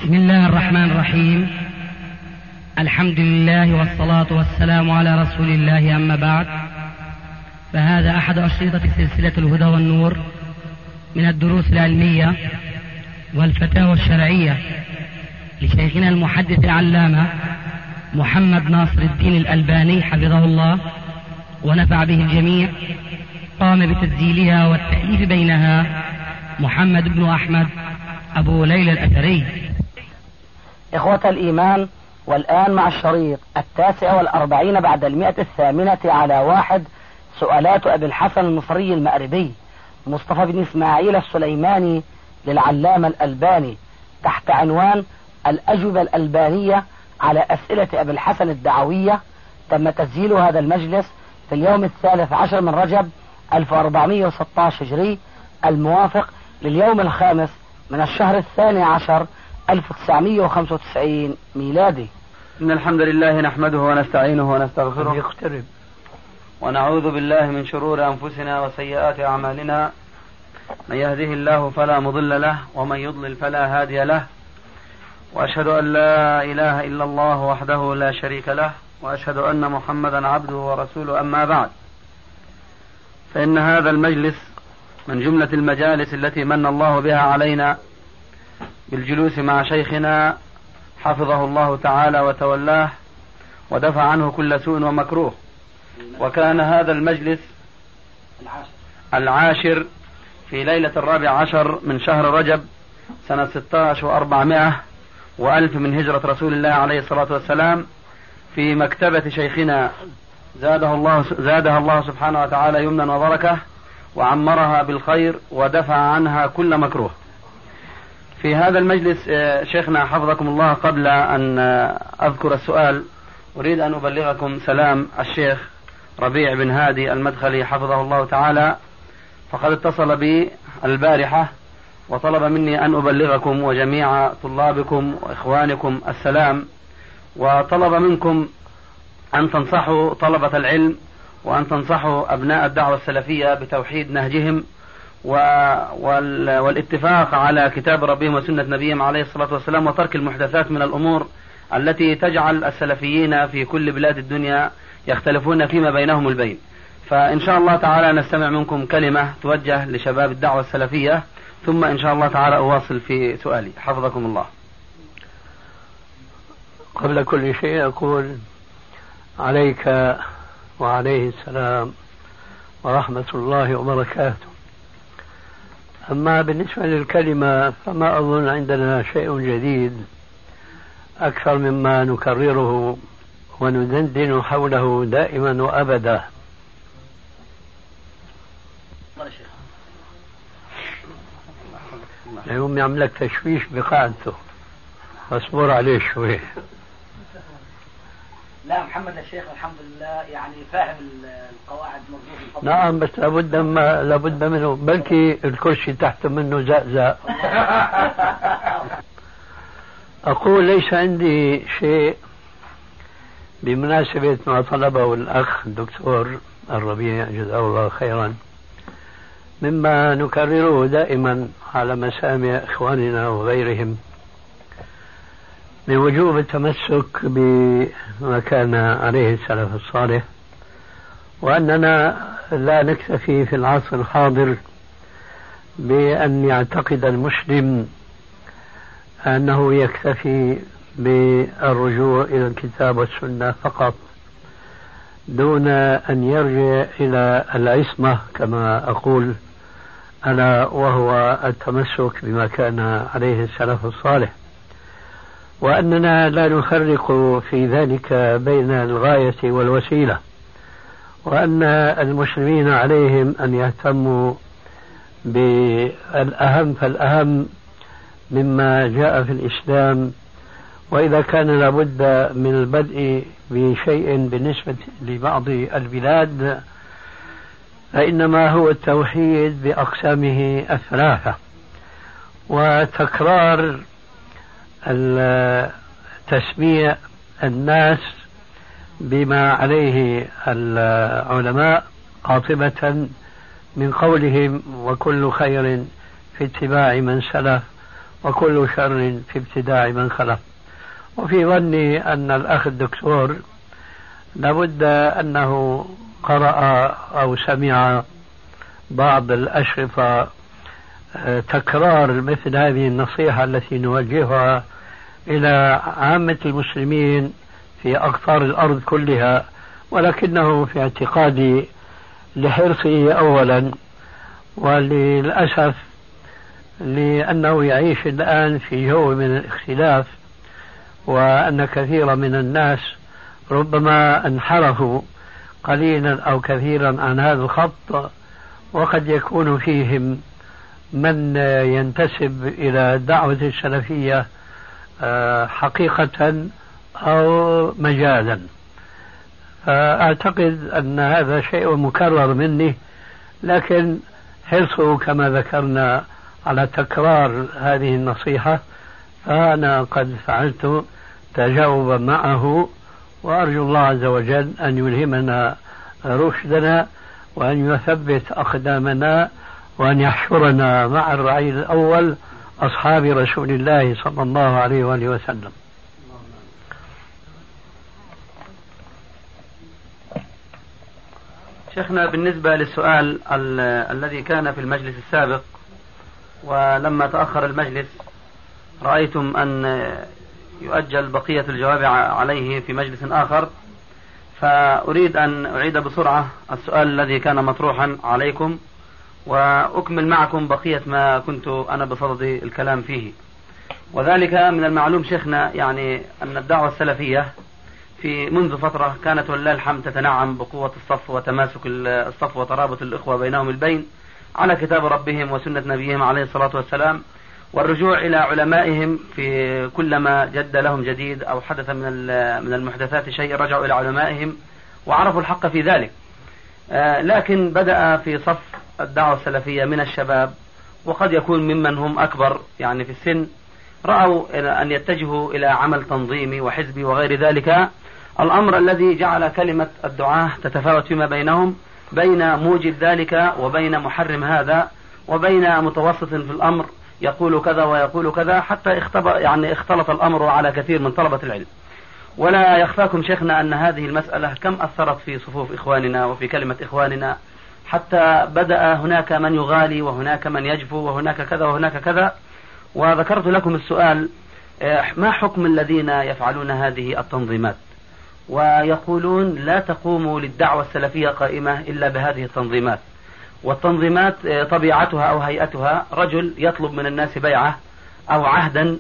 بسم الله الرحمن الرحيم. الحمد لله والصلاة والسلام على رسول الله، أما بعد، فهذا أحد أشرطة سلسلة الهدى والنور من الدروس العلمية والفتاوى الشرعية لشيخنا المحدث العلامة محمد ناصر الدين الألباني حفظه الله ونفع به الجميع. قام بتسجيلها والتأليف بينها محمد بن أحمد أبو ليلى الأثري. إخوة الإيمان، والآن مع الشريط 49 بعد 108 سؤالات أبي الحسن المصري المأربي مصطفى بن إسماعيل السليماني للعلامة الألباني تحت عنوان الأجوبة الألبانية على أسئلة أبي الحسن الدعوية. تم تسجيل هذا المجلس في اليوم 13 من رجب 1416 هجري، الموافق لليوم 5 من الشهر 12 1995 ميلادي. إن الحمد لله نحمده ونستعينه ونستغفره ونعوذ بالله من شرور أنفسنا وسيئات أعمالنا. من يهده الله فلا مضل له ومن يضلل فلا هادي له، وأشهد أن لا إله إلا الله وحده لا شريك له، وأشهد أن محمدا عبده ورسوله. أما بعد، فإن هذا المجلس من جملة المجالس التي من الله بها علينا بالجلوس مع شيخنا حفظه الله تعالى وتولاه ودفع عنه كل سوء ومكروه. وكان هذا المجلس العاشر في ليلة 14 من شهر رجب سنة 16 و400 وألف من هجرة رسول الله عليه الصلاة والسلام في مكتبة شيخنا زادها الله سبحانه وتعالى يمنا وبركة، وعمرها بالخير ودفع عنها كل مكروه. في هذا المجلس شيخنا حفظكم الله، قبل أن أذكر السؤال أريد أن أبلغكم سلام الشيخ ربيع بن هادي المدخلي حفظه الله تعالى، فقد اتصل بي البارحة وطلب مني أن أبلغكم وجميع طلابكم وإخوانكم السلام، وطلب منكم أن تنصحوا طلبة العلم وأن تنصحوا أبناء الدعوة السلفية بتوحيد نهجهم والاتفاق على كتاب ربهم وسنة نبيهم عليه الصلاة والسلام، وترك المحدثات من الأمور التي تجعل السلفيين في كل بلاد الدنيا يختلفون فيما بينهم البين. فإن شاء الله تعالى نستمع منكم كلمة توجه لشباب الدعوة السلفية، ثم إن شاء الله تعالى أواصل في سؤالي. حفظكم الله. قبل كل شيء أقول عليك وعليه السلام ورحمة الله وبركاته. أما بالنسبة للكلمة فما أظن عندنا شيء جديد أكثر مما نكرره وندندن حوله دائما وأبدا. اليوم يعملك تشويش بقاعدته، فاصبر عليه شوي. لا محمد الشيخ الحمد لله يعني فاهم القواعد مضبوط. نعم، بس لابد منه، بلكي الكرسي تحت منه زأزأ. أقول ليس عندي شيء بمناسبة ما طلبه الأخ الدكتور الربيع جزاه الله خيرا، مما نكرره دائما على مسامع إخواننا وغيرهم من وجوب التمسك بما كان عليه السلف الصالح، وأننا لا نكتفي في العصر الحاضر بأن يعتقد المسلم أنه يكتفي بالرجوع إلى الكتاب والسنة فقط دون أن يرجع إلى العصمة كما أقول ألا وهو التمسك بما كان عليه السلف الصالح، وأننا لا نفرق في ذلك بين الغاية والوسيلة، وأن المسلمين عليهم أن يهتموا بالأهم فالأهم مما جاء في الإسلام. وإذا كان لابد من البدء بشيء بالنسبة لبعض البلاد فإنما هو التوحيد بأقسامه الثلاثة، وتكرار تسميع الناس بما عليه العلماء قاطبة من قولهم وكل خير في اتباع من سلف وكل شر في ابتداع من خلق. وفي ظني أن الأخ الدكتور لابد أنه قرأ أو سمع بعض الأشرطة تكرار مثل هذه النصيحة التي نوجهها إلى عامة المسلمين في أقطار الأرض كلها، ولكنه في اعتقادي لحرصه أولا، وللأسف لأنه يعيش الآن في جو من الاختلاف، وأن كثيرا من الناس ربما انحرفوا قليلا أو كثيرا عن هذا الخط، وقد يكون فيهم من ينتسب إلى الدعوة السلفية حقيقة أو مجازا. فأعتقد أن هذا شيء مكرر مني، لكن حرصه كما ذكرنا على تكرار هذه النصيحة، فأنا قد فعلت تجاوبا معه، وأرجو الله عز وجل أن يلهمنا رشدنا وأن يثبت أقدامنا وأن يحشرنا مع الرعي الأول أصحاب رسول الله صلى الله عليه وآله وسلم. شيخنا، بالنسبة للسؤال الذي كان في المجلس السابق، ولما تأخر المجلس رأيتم أن يؤجل بقية الجواب عليه في مجلس آخر، فأريد أن أعيد بسرعة السؤال الذي كان مطروحا عليكم، وأكمل معكم بقية ما كنت أنا بصدد الكلام فيه. وذلك من المعلوم شيخنا يعني أن الدعوة السلفية في منذ فترة كانت ولله الحمد تتنعم بقوة الصف وتماسك الصف وترابط الإخوة بينهم البين على كتاب ربهم وسنة نبيهم عليه الصلاة والسلام، والرجوع إلى علمائهم في كلما جد لهم جديد أو حدث من المحدثات شيء رجعوا إلى علمائهم وعرفوا الحق في ذلك. لكن بدأ في صف الدعوة السلفية من الشباب، وقد يكون ممن هم أكبر يعني في السن، رأوا أن يتجهوا إلى عمل تنظيمي وحزبي وغير ذلك، الأمر الذي جعل كلمة الدعاة تتفاوت فيما بينهم بين موجب ذلك وبين محرم هذا وبين متوسط في الأمر يقول كذا ويقول كذا، حتى اختلط الأمر على كثير من طلبة العلم. ولا يخفاكم شيخنا أن هذه المسألة كم أثرت في صفوف إخواننا وفي كلمة إخواننا، حتى بدأ هناك من يغالي وهناك من يجفو وهناك كذا وهناك كذا. وذكرت لكم السؤال: ما حكم الذين يفعلون هذه التنظيمات ويقولون لا تقوم للدعوة السلفية قائمة إلا بهذه التنظيمات؟ والتنظيمات طبيعتها أو هيئتها رجل يطلب من الناس بيعة أو عهدا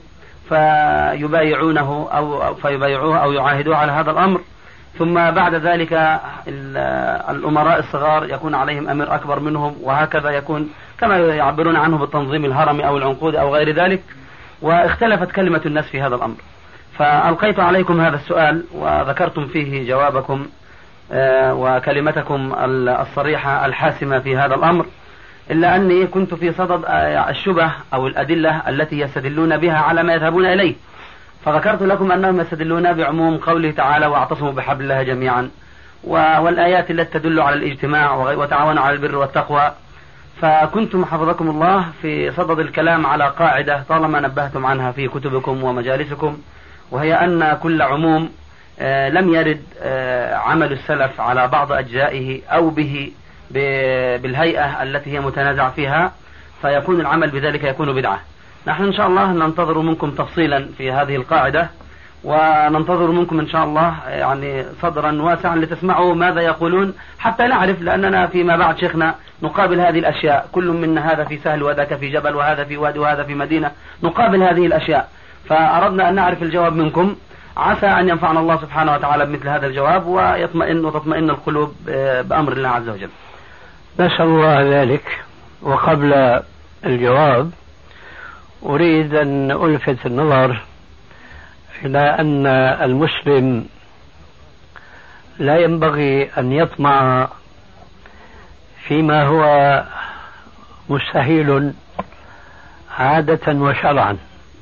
فيبايعونه أو فيبايعوه أو يعاهدوه على هذا الأمر، ثم بعد ذلك الأمراء الصغار يكون عليهم أمير أكبر منهم، وهكذا يكون كما يعبرون عنه بالتنظيم الهرمي أو العنقود أو غير ذلك. واختلفت كلمة الناس في هذا الأمر، فألقيت عليكم هذا السؤال وذكرتم فيه جوابكم وكلمتكم الصريحة الحاسمة في هذا الأمر، إلا أني كنت في صدد الشبه أو الأدلة التي يستدلون بها على ما يذهبون إليه، فذكرت لكم أنهم يستدلون بعموم قوله تعالى: واعتصموا بحبل الله جميعا، والآيات التي تدل على الاجتماع وتعاونوا على البر والتقوى. فكنتم حفظكم الله في صدد الكلام على قاعدة طالما نبهتم عنها في كتبكم ومجالسكم، وهي أن كل عموم لم يرد عمل السلف على بعض أجزائه أو به بالهيئة التي هي متنازع فيها، فيكون العمل بذلك يكون بدعة. نحن إن شاء الله ننتظر منكم تفصيلا في هذه القاعدة، وننتظر منكم إن شاء الله يعني صدرا واسعا لتسمعوا ماذا يقولون، حتى نعرف، لأننا فيما بعد شيخنا نقابل هذه الأشياء، كل منا هذا في سهل وذاك في جبل وهذا في وادي وهذا في مدينة، نقابل هذه الأشياء، فأردنا أن نعرف الجواب منكم، عسى أن ينفعنا الله سبحانه وتعالى بمثل هذا الجواب وتطمئن القلوب بأمر الله عز وجل. نسأل الله ذلك. وقبل الجواب أريد أن ألفت النظر إلى أن المسلم لا ينبغي أن يطمع فيما هو مستحيل عادة وشرعا،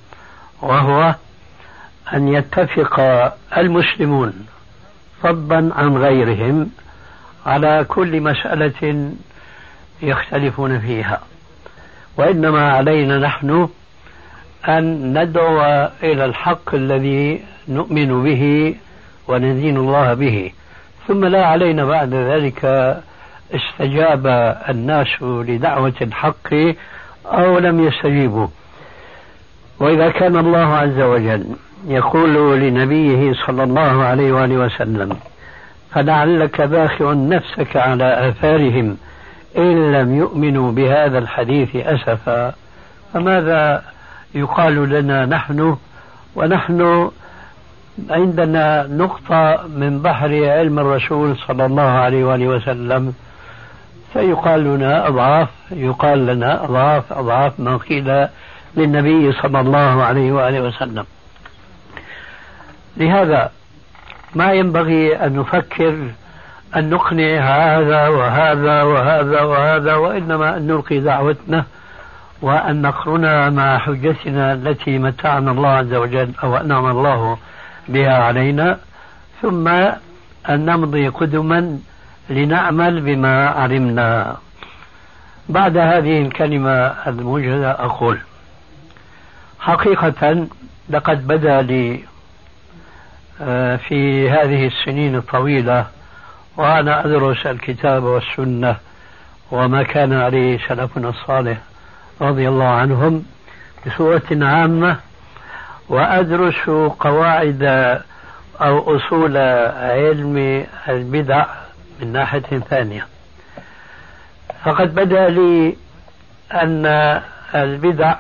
وهو أن يتفق المسلمون فضلا عن غيرهم على كل مسألة يختلفون فيها، وإنما علينا نحن أن ندعو إلى الحق الذي نؤمن به وندين الله به، ثم لا علينا بعد ذلك استجاب الناس لدعوة الحق أو لم يستجيبوا. وإذا كان الله عز وجل يقول لنبيه صلى الله عليه وآله وسلم فلعلك باخع نفسك على آثارهم إن لم يؤمنوا بهذا الحديث أسفا، فماذا يقال لنا نحن ونحن عندنا نقطة من بحر علم الرسول صلى الله عليه وآله وسلم، فيقال لنا أضعاف ما قيل للنبي صلى الله عليه وآله وسلم. لهذا ما ينبغي أن نفكر أن نقنع هذا وهذا وهذا وهذا، وإنما أن نلقي دعوتنا وأن نقرنا مع حجتنا التي متعنا الله عز وجل أو أنعم الله بها علينا، ثم أن نمضي قدما لنعمل بما علمنا. بعد هذه الكلمة الموجزة أقول حقيقة لقد بدا لي في هذه السنين الطويلة وأنا أدرس الكتاب والسنة وما كان عليه سلفنا الصالح رضي الله عنهم بصورة عامة، وأدرس قواعد أو أصول علم البدع من ناحية ثانية. فقد بدا لي أن البدع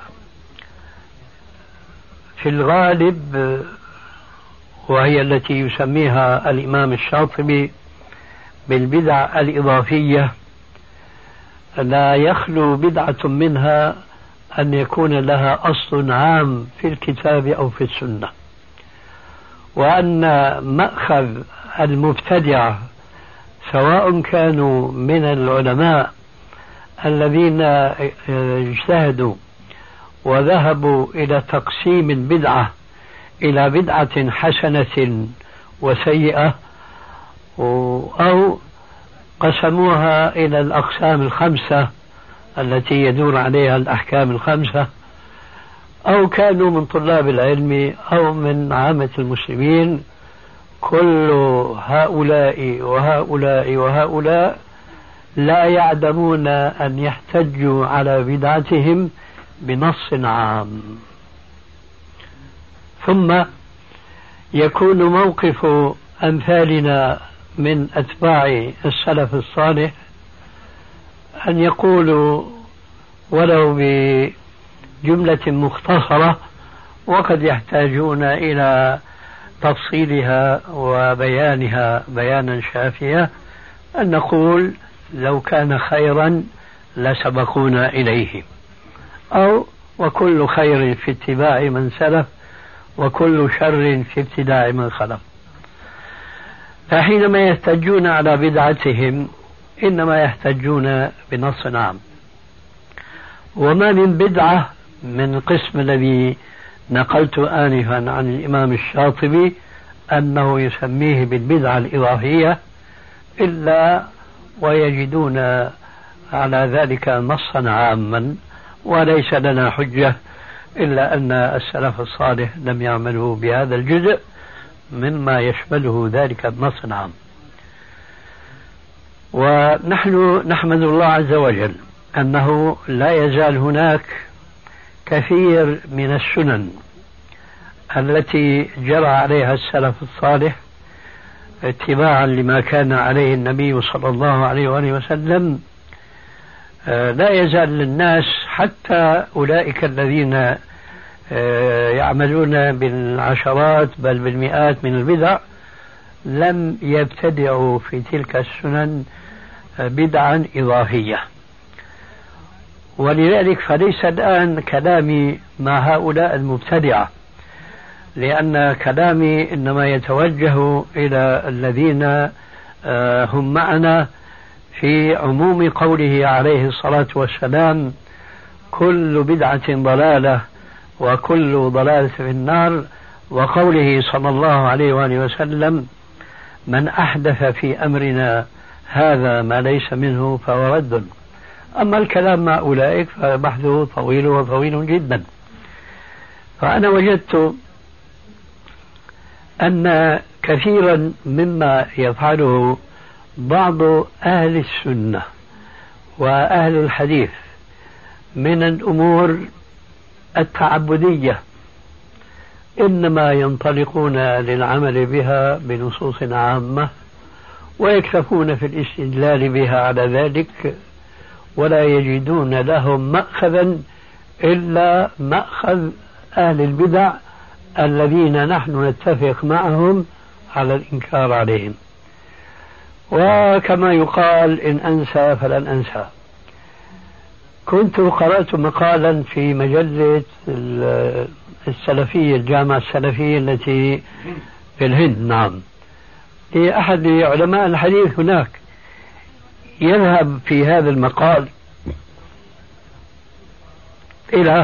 في الغالب، وهي التي يسميها الإمام الشاطبي بالبدع الإضافية، لا يخلو بدعة منها أن يكون لها أصل عام في الكتاب أو في السنة، وأن مأخذ المبتدع سواء كانوا من العلماء الذين اجتهدوا وذهبوا إلى تقسيم البدعة إلى بدعة حسنة وسيئة، أو قسموها إلى الأقسام الخمسة التي يدور عليها الأحكام الخمسة، أو كانوا من طلاب العلم أو من عامة المسلمين، كل هؤلاء وهؤلاء وهؤلاء لا يعدمون أن يحتجوا على بدعتهم بنص عام. ثم يكون موقف أمثالنا من أتباع السلف الصالح أن يقولوا ولو بجملة مختصرة، وقد يحتاجون إلى تفصيلها وبيانها بيانا شافيا، أن نقول لو كان خيرا لسبقونا إليه، أو وكل خير في اتباع من سلف وكل شر في ابتداع من خلف. فحينما يحتجون على بدعتهم إنما يحتجون بنص عام. وما من بدعة من القسم الذي نقلت آنفا عن الإمام الشاطبي أنه يسميه بالبدعة الإضافية إلا ويجدون على ذلك نصا عاما، وليس لنا حجة إلا أن السلف الصالح لم يعملوا بهذا الجزء مما يشمله ذلك النص العام. ونحن نحمد الله عز وجل أنه لا يزال هناك كثير من السنن التي جرى عليها السلف الصالح اتباعا لما كان عليه النبي صلى الله عليه وآله وسلم، لا يزال للناس حتى أولئك الذين يعملون بالعشرات بل بالمئات من البدع لم يبتدعوا في تلك السنن بدعا إضافية. ولذلك فليس الآن كلامي مع هؤلاء المبتدعة، لأن كلامي إنما يتوجه إلى الذين هم معنا في عموم قوله عليه الصلاة والسلام كل بدعة ضلالة وكل ضلالة في النار، وقوله صلى الله عليه وآله وسلم من أحدث في أمرنا هذا ما ليس منه فهو رد. أما الكلام مع أولئك فبحثه طويل وطويل جدا. فأنا وجدت أن كثيرا مما يفعله بعض أهل السنة وأهل الحديث من الأمور التعبدية إنما ينطلقون للعمل بها بنصوص عامة ويكتفون في الاستدلال بها على ذلك، ولا يجدون لهم مأخذا إلا مأخذ أهل البدع الذين نحن نتفق معهم على الإنكار عليهم. وكما يقال إن أنسى فلن أنسى، كنت قرأت مقالا في مجلة السلفية، الجامعة السلفية التي في الهند، نعم، لأحد علماء الحديث هناك، يذهب في هذا المقال إلى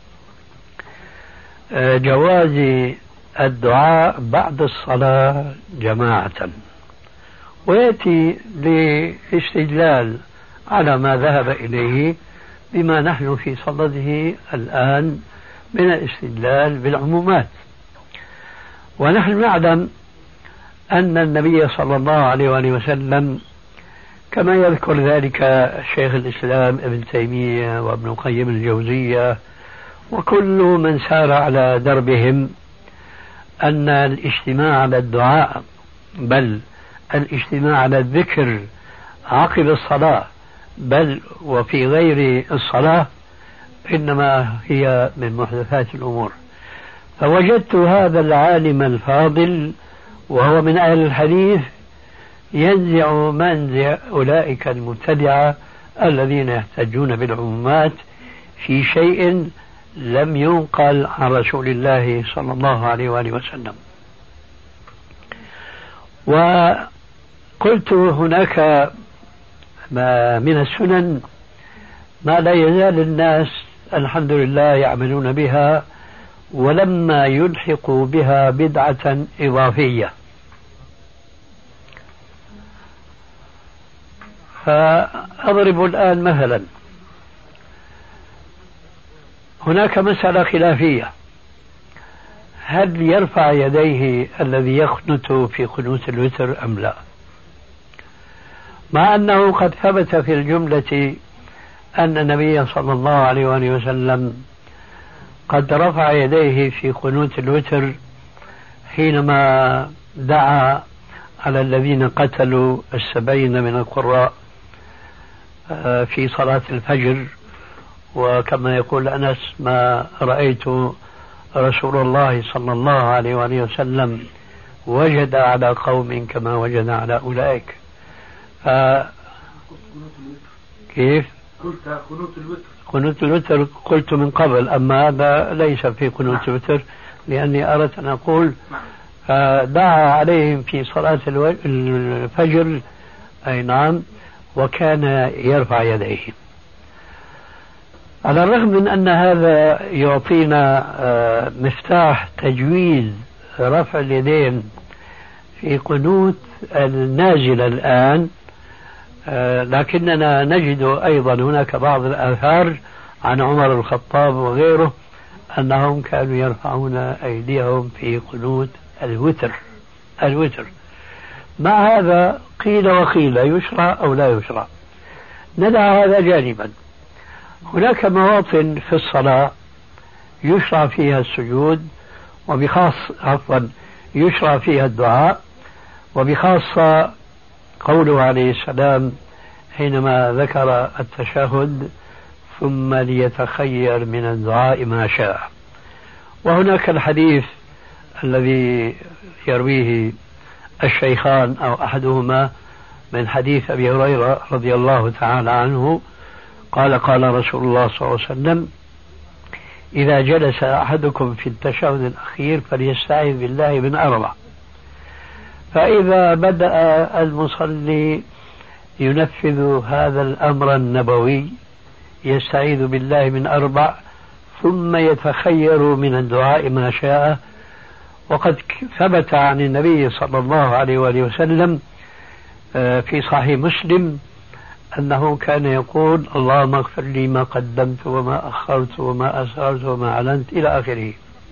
جواز الدعاء بعد الصلاة جماعة، ويأتي لاستدلال على ما ذهب إليه بما نحن في صدده الآن من الاستدلال بالعمومات. ونحن نعلم أن النبي صلى الله عليه وآله وسلم كما يذكر ذلك شيخ الإسلام ابن تيمية وابن القيم الجوزية وكل من سار على دربهم، أن الاجتماع على الدعاء بل الاجتماع على الذكر عقب الصلاة بل وفي غير الصلاة إنما هي من محدثات الأمور. فوجدت هذا العالم الفاضل وهو من أهل الحديث ينزع منزع أولئك المبتدعة الذين يحتجون بالعمومات في شيء لم ينقل عن رسول الله صلى الله عليه وآله وسلم. وقلت هناك ما من السنن ما لا يزال الناس الحمد لله يعملون بها ولما يلحقوا بها بدعة إضافية. فأضرب الآن مثلا، هناك مسألة خلافية، هل يرفع يديه الذي يقنت في قنوت الوتر أم لا؟ مع أنه قد ثبت في الجملة أن النبي صلى الله عليه وآله وسلم قد رفع يديه في قنوت الوتر حينما دعا على الذين قتلوا 70 من القراء في صلاة الفجر. وكما يقول أنس ما رأيت رسول الله صلى الله عليه وآله وسلم وجد على قوم كما وجد على أولئك. كيف؟ قلت قنوت الوتر. قنوت الوتر قلت من قبل، أما هذا ليس في قنوت الوتر لأني أردت أن أقول دعا عليهم في صلاة الفجر، أي نعم، وكان يرفع يديه. على الرغم من أن هذا يعطينا مفتاح تجويز رفع اليدين في قنوت النازل الآن، لكننا نجد أيضا هناك بعض الآثار عن عمر الخطاب وغيره أنهم كانوا يرفعون أيديهم في قنوت الوتر. مع هذا قيل وقيل يشرع أو لا يشرع، ندع هذا جانبا. هناك مواطن في الصلاة يشرع فيها السجود، يشرع فيها الدعاء، وبخاصة قوله عليه السلام حينما ذكر التشهد ثم ليتخير من الدعاء ما شاء. وهناك الحديث الذي يرويه الشيخان أو أحدهما من حديث أبي هريرة رضي الله تعالى عنه قال قال رسول الله صلى الله عليه وسلم إذا جلس أحدكم في التشهد الأخير فليستعذ بالله من 4. فإذا بدأ المصلي ينفذ هذا الأمر النبوي يستعيذ بالله من 4 ثم يتخير من الدعاء ما شاء. وقد ثبت عن النبي صلى الله عليه وآله وسلم في صحيح مسلم أنه كان يقول اللهم اغفر لي ما قدمت وما أخرت وما أسررت وما أعلنت إلى آخره.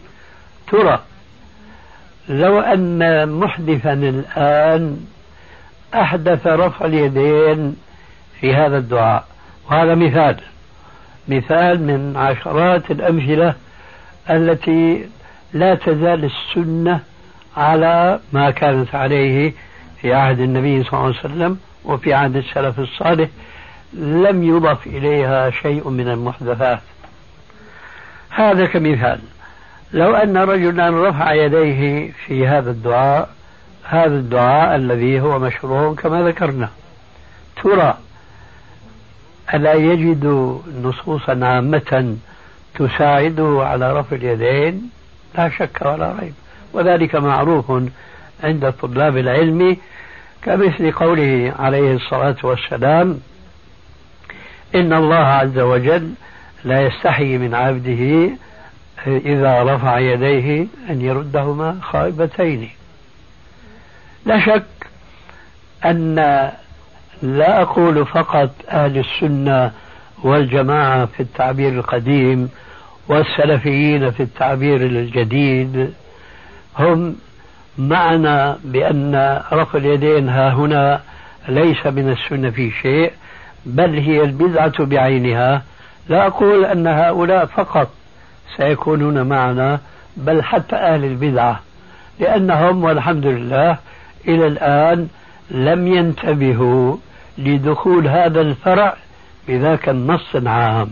ترى لو أن محدثا الآن أحدث رفع اليدين في هذا الدعاء، وهذا مثال من عشرات الأمثلة التي لا تزال السنة على ما كانت عليه في عهد النبي صلى الله عليه وسلم وفي عهد السلف الصالح، لم يضف إليها شيء من المحدثات. هذا كمثال. لو أن رجلا رفع يديه في هذا الدعاء الذي هو مشروع كما ذكرنا، ترى ألا يجد نصوصا عامة تساعده على رفع اليدين؟ لا شك ولا ريب، وذلك معروف عند طلاب العلم، كمثل قوله عليه الصلاة والسلام: إن الله عز وجل لا يستحي من عبده إذا رفع يديه أن يردهما خائبتين. لا شك أن لا أقول فقط أهل السنة والجماعة في التعبير القديم والسلفيين في التعبير الجديد هم معنا بأن رفع اليدين ها هنا ليس من السنة في شيء، بل هي البدعة بعينها. لا أقول أن هؤلاء فقط سيكونون معنا، بل حتى أهل البدعة، لأنهم والحمد لله إلى الآن لم ينتبهوا لدخول هذا الفرع بذاك النص العام.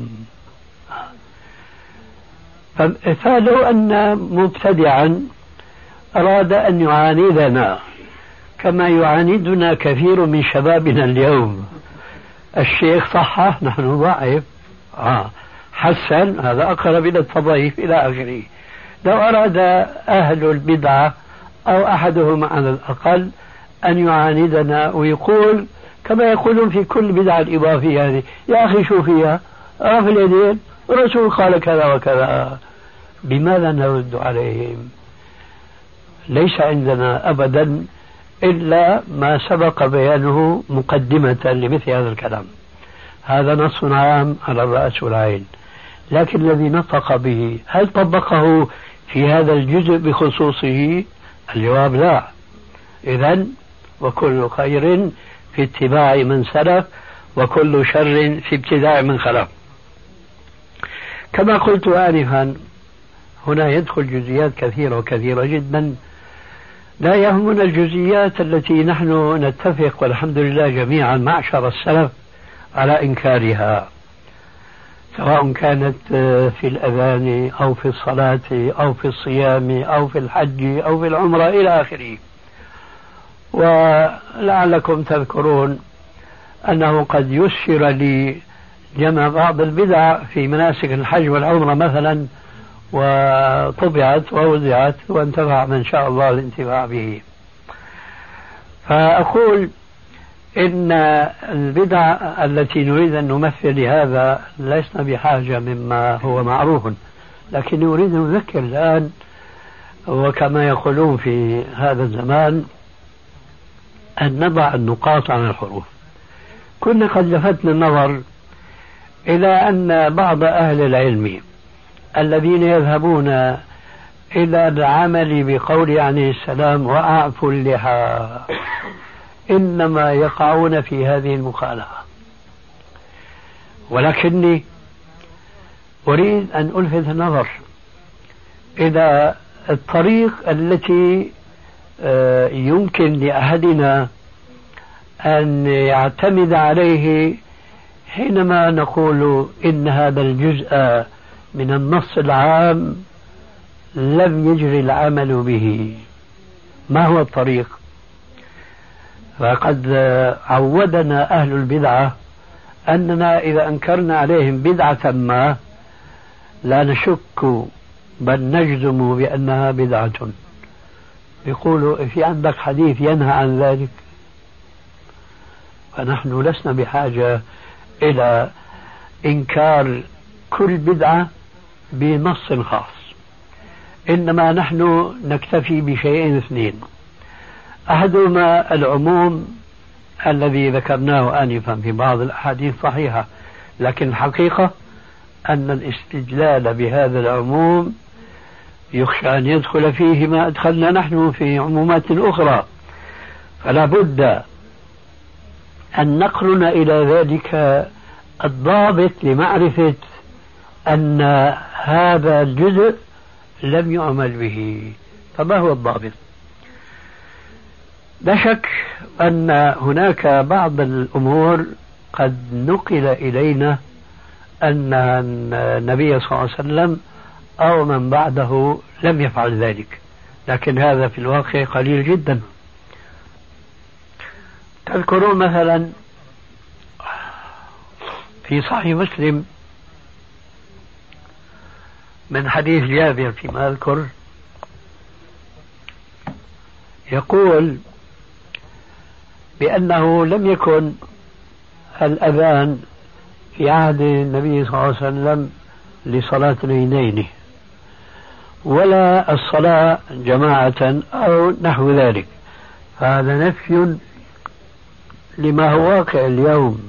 فلو أن مبتدعا أراد أن يعاندنا كما يعاندنا كثير من شبابنا اليوم، الشيخ صحح نحن ضعيف، حسن هذا أقرب إلى التضعيف إلى آخره. لو أراد أهل البدعة أو أحدهم على الأقل أن يعاندنا ويقول كما يقولون في كل بدعة الإضافية هذه: يا أخي شو فيها رفع اليدين، الرسول قال كذا وكذا، بماذا نرد عليهم؟ ليس عندنا أبدا إلا ما سبق بيانه مقدمة لمثل هذا الكلام. هذا نص عام على الرأس والعين، لكن الذي نطق به هل طبقه في هذا الجزء بخصوصه؟ الجواب لا. إذن وكل خير في اتباع من سلف وكل شر في ابتداع من خلف. كما قلت آنفا، هنا يدخل جزئيات كثيرة جدا، لا يهمنا الجزئيات التي نحن نتفق والحمد لله جميعا معشر السلف على إنكارها، سواء كانت في الأذان أو في الصلاة أو في الصيام أو في الحج أو في العمرة إلى آخره. ولعلكم تذكرون أنه قد يسر لي جمع بعض البدع في مناسك الحج والعمرة مثلا، وطبعت ووزعت وانتفع من شاء الله الانتفاع به. فأقول إن البدع التي نريد أن نمثل لهذا لسنا بحاجة مما هو معروف، لكن نريد أن نذكر الآن، وكما يقولون في هذا الزمان أن نضع النقاط على الحروف. كنا قد لفتنا النظر إلى أن بعض أهل العلم الذين يذهبون إلى العمل بقول عليه السلام وأعفوا اللحى إنما يقعون في هذه المخالفة. ولكني أريد أن ألفت النظر إلى الطريق التي يمكن لأحدنا أن يعتمد عليه حينما نقول إن هذا الجزء من النص العام لم يجري العمل به. ما هو الطريق؟ فقد عودنا أهل البدعة أننا إذا أنكرنا عليهم بدعة ما لا نشك بل نجزم بأنها بدعة. يقولوا في عندك حديث ينهى عن ذلك؟ فنحن لسنا بحاجة إلى إنكار كل بدعة بنص خاص، إنما نحن نكتفي بشيئين اثنين: أحدهما العموم الذي ذكرناه آنفا في بعض الأحاديث صحيحة، لكن الحقيقة أن الاستدلال بهذا العموم يخشى أن يدخل فيه ما أدخلنا نحن في عمومات أخرى، فلا بد أن نقرن إلى ذلك الضابط لمعرفة أن هذا الجزء لم يعمل به. فما هو الضابط؟ لا شك أن هناك بعض الأمور قد نقل إلينا أن النبي صلى الله عليه وسلم أو من بعده لم يفعل ذلك، لكن هذا في الواقع قليل جدا. تذكرون مثلا في صحيح مسلم من حديث جابر فيما أذكر يقول بأنه لم يكن الأذان في عهد النبي صلى الله عليه وسلم لصلاة العيدين ولا الصلاة جماعة أو نحو ذلك، فهذا نفي لما هو واقع اليوم.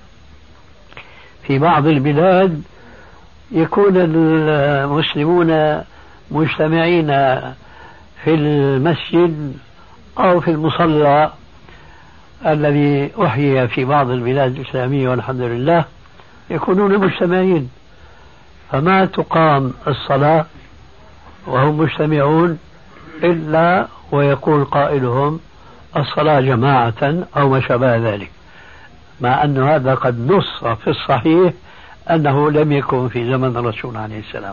في بعض البلاد يكون المسلمون مجتمعين في المسجد أو في المصلى الذي أحيي في بعض البلاد الإسلامية والحمد لله، يكونون مجتمعين، فما تقام الصلاة وهم مجتمعون إلا ويقول قائلهم الصلاة جماعة أو ما شابه ذلك، مع أن هذا قد نص في الصحيح أنه لم يكن في زمن الرسول عليه السلام.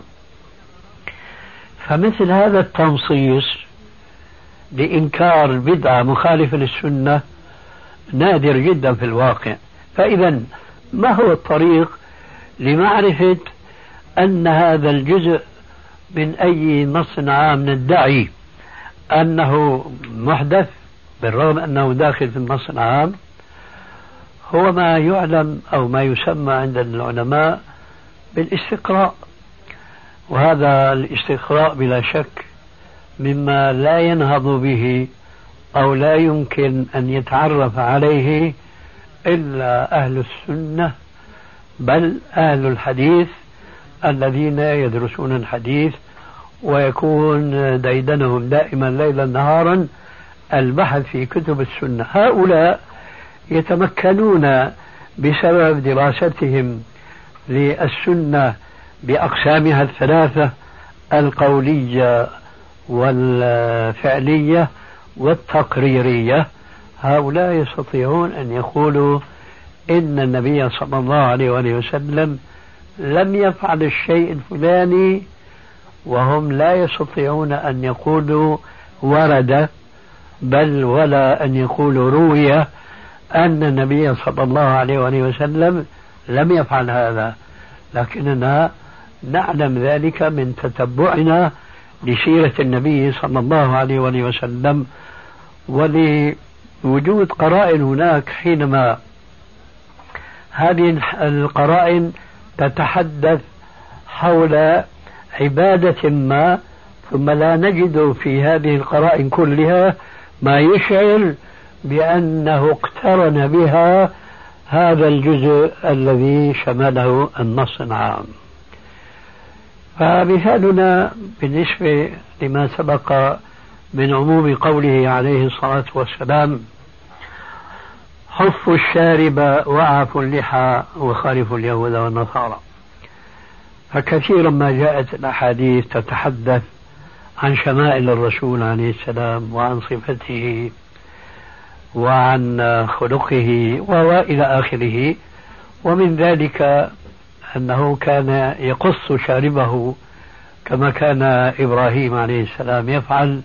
فمثل هذا التنصيص لإنكار بدعة مخالفة للسنة نادر جدا في الواقع. فإذا ما هو الطريق لمعرفة أن هذا الجزء من أي نص عام ندعي أنه محدث بالرغم أنه داخل في النص العام؟ هو ما يعلم أو ما يسمى عند العلماء بالاستقراء، وهذا الاستقراء بلا شك مما لا ينهض به أو لا يمكن أن يتعرف عليه إلا أهل السنة، بل أهل الحديث الذين يدرسون الحديث ويكون ديدنهم دائما ليلا نهارا البحث في كتب السنة. هؤلاء يتمكنون بسبب دراستهم للسنة بأقسامها الثلاثة القولية والفعلية والتقريرية، هؤلاء يستطيعون أن يقولوا إن النبي صلى الله عليه وسلم لم يفعل الشيء الفلاني، وهم لا يستطيعون أن يقولوا ورد بل ولا أن يقولوا روي أن النبي صلى الله عليه وسلم لم يفعل هذا، لكننا نعلم ذلك من تتبعنا لسيرة النبي صلى الله عليه وسلم ولوجود قرائن هناك. حينما هذه القرائن تتحدث حول عبادة ما ثم لا نجد في هذه القرائن كلها ما يشعر بأنه اقترن بها هذا الجزء الذي شمله النص العام. فمثالنا بالنسبة لما سبق من عموم قوله عليه الصلاة والسلام حفوا الشارب وعفوا اللحى وخالفوا اليهود والنصارى، فكثيرا ما جاءت الأحاديث تتحدث عن شمائل الرسول عليه السلام وعن صفته وعن خلقه وإلى آخره، ومن ذلك أنه كان يقص شاربه كما كان إبراهيم عليه السلام يفعل،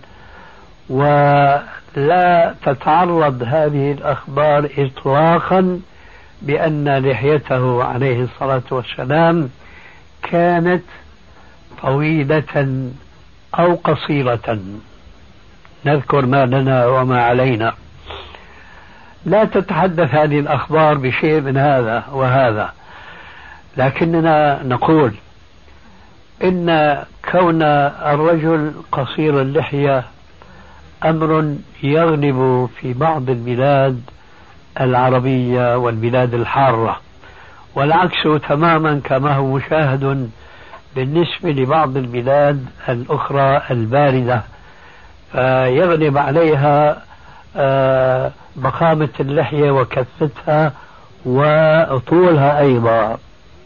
ولا تتعرض هذه الأخبار إطلاقا بأن لحيته عليه الصلاة والسلام كانت طويلة أو قصيرة، نذكر ما لنا وما علينا. لا تتحدث هذه الأخبار بشيء من هذا وهذا، لكننا نقول إن كون الرجل قصير اللحية أمر يغلب في بعض البلاد العربية والبلاد الحارة، والعكس تماما كما هو مشاهد بالنسبة لبعض البلاد الأخرى الباردة، يغلب عليها ضخامة اللحية وكثتها وطولها أيضا.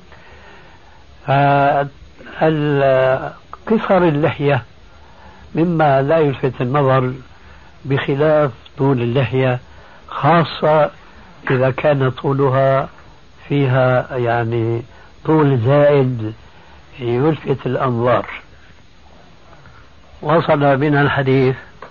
قصر اللحية مما لا يلفت النظر بخلاف طول اللحية، خاصة إذا كان طولها فيها يعني طول زائد يلفت الأنظار. وصل بنا الحديث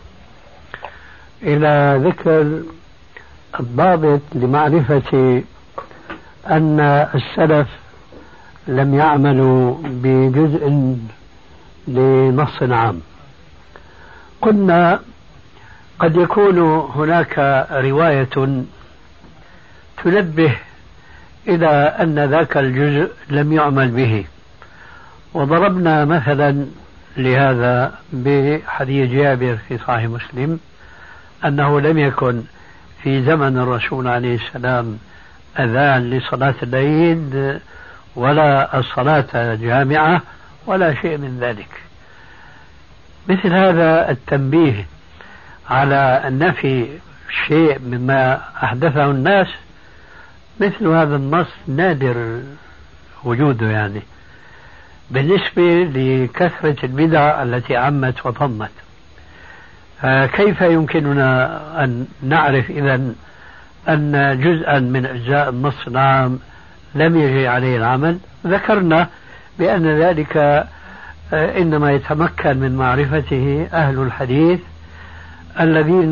إلى ذكر الضابط لمعرفة أن السلف لم يعملوا بجزء لنص عام. قلنا قد يكون هناك رواية تنبه إلى أن ذاك الجزء لم يعمل به، وضربنا مثلا لهذا بحديث جابر في صحيح مسلم أنه لم يكن في زمن الرسول عليه السلام أذان لصلاة العيد ولا الصلاة جامعة ولا شيء من ذلك. مثل هذا التنبيه على النفي شيء مما أحدثه الناس، مثل هذا النص نادر وجوده يعني بالنسبة لكثرة البدع التي عمت وطمت. كيف يمكننا أن نعرف إذن أن جزءا من أجزاء النص العام لم يجري عليه العمل؟ ذكرنا بأن ذلك إنما يتمكن من معرفته أهل الحديث الذين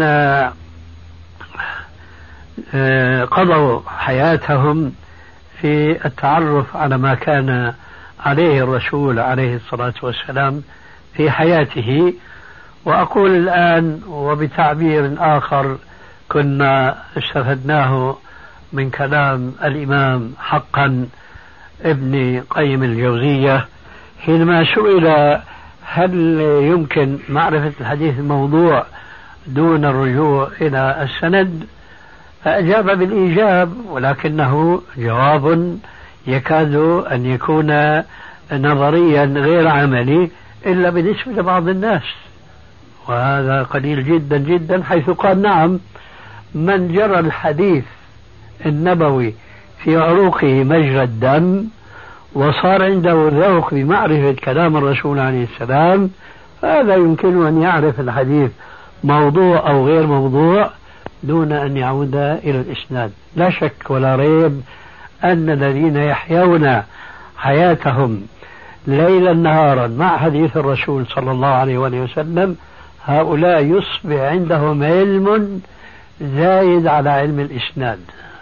قضوا حياتهم في التعرف على ما كان عليه الرسول عليه الصلاة والسلام في حياته. وأقول الآن وبتعبير آخر كنا استفدناه من كلام الإمام حقا ابن قيم الجوزية حينما سئل هل يمكن معرفة الحديث الموضوع دون الرجوع إلى السند، فأجاب بالإيجاب، ولكنه جواب يكاد أن يكون نظريا غير عملي إلا بالنسبة لبعض الناس، وهذا قليل جدا جدا، حيث قال نعم من جرى الحديث النبوي في عروقه مجرى الدم وصار عنده ذوق بمعرفة كلام الرسول عليه السلام، فهذا يمكن أن يعرف الحديث موضوع أو غير موضوع دون أن يعود إلى الإسناد. لا شك ولا ريب أن الذين يحيون حياتهم ليلا نهارا مع حديث الرسول صلى الله عليه وسلم هؤلاء يصبح عندهم علم زايد على علم الإسناد،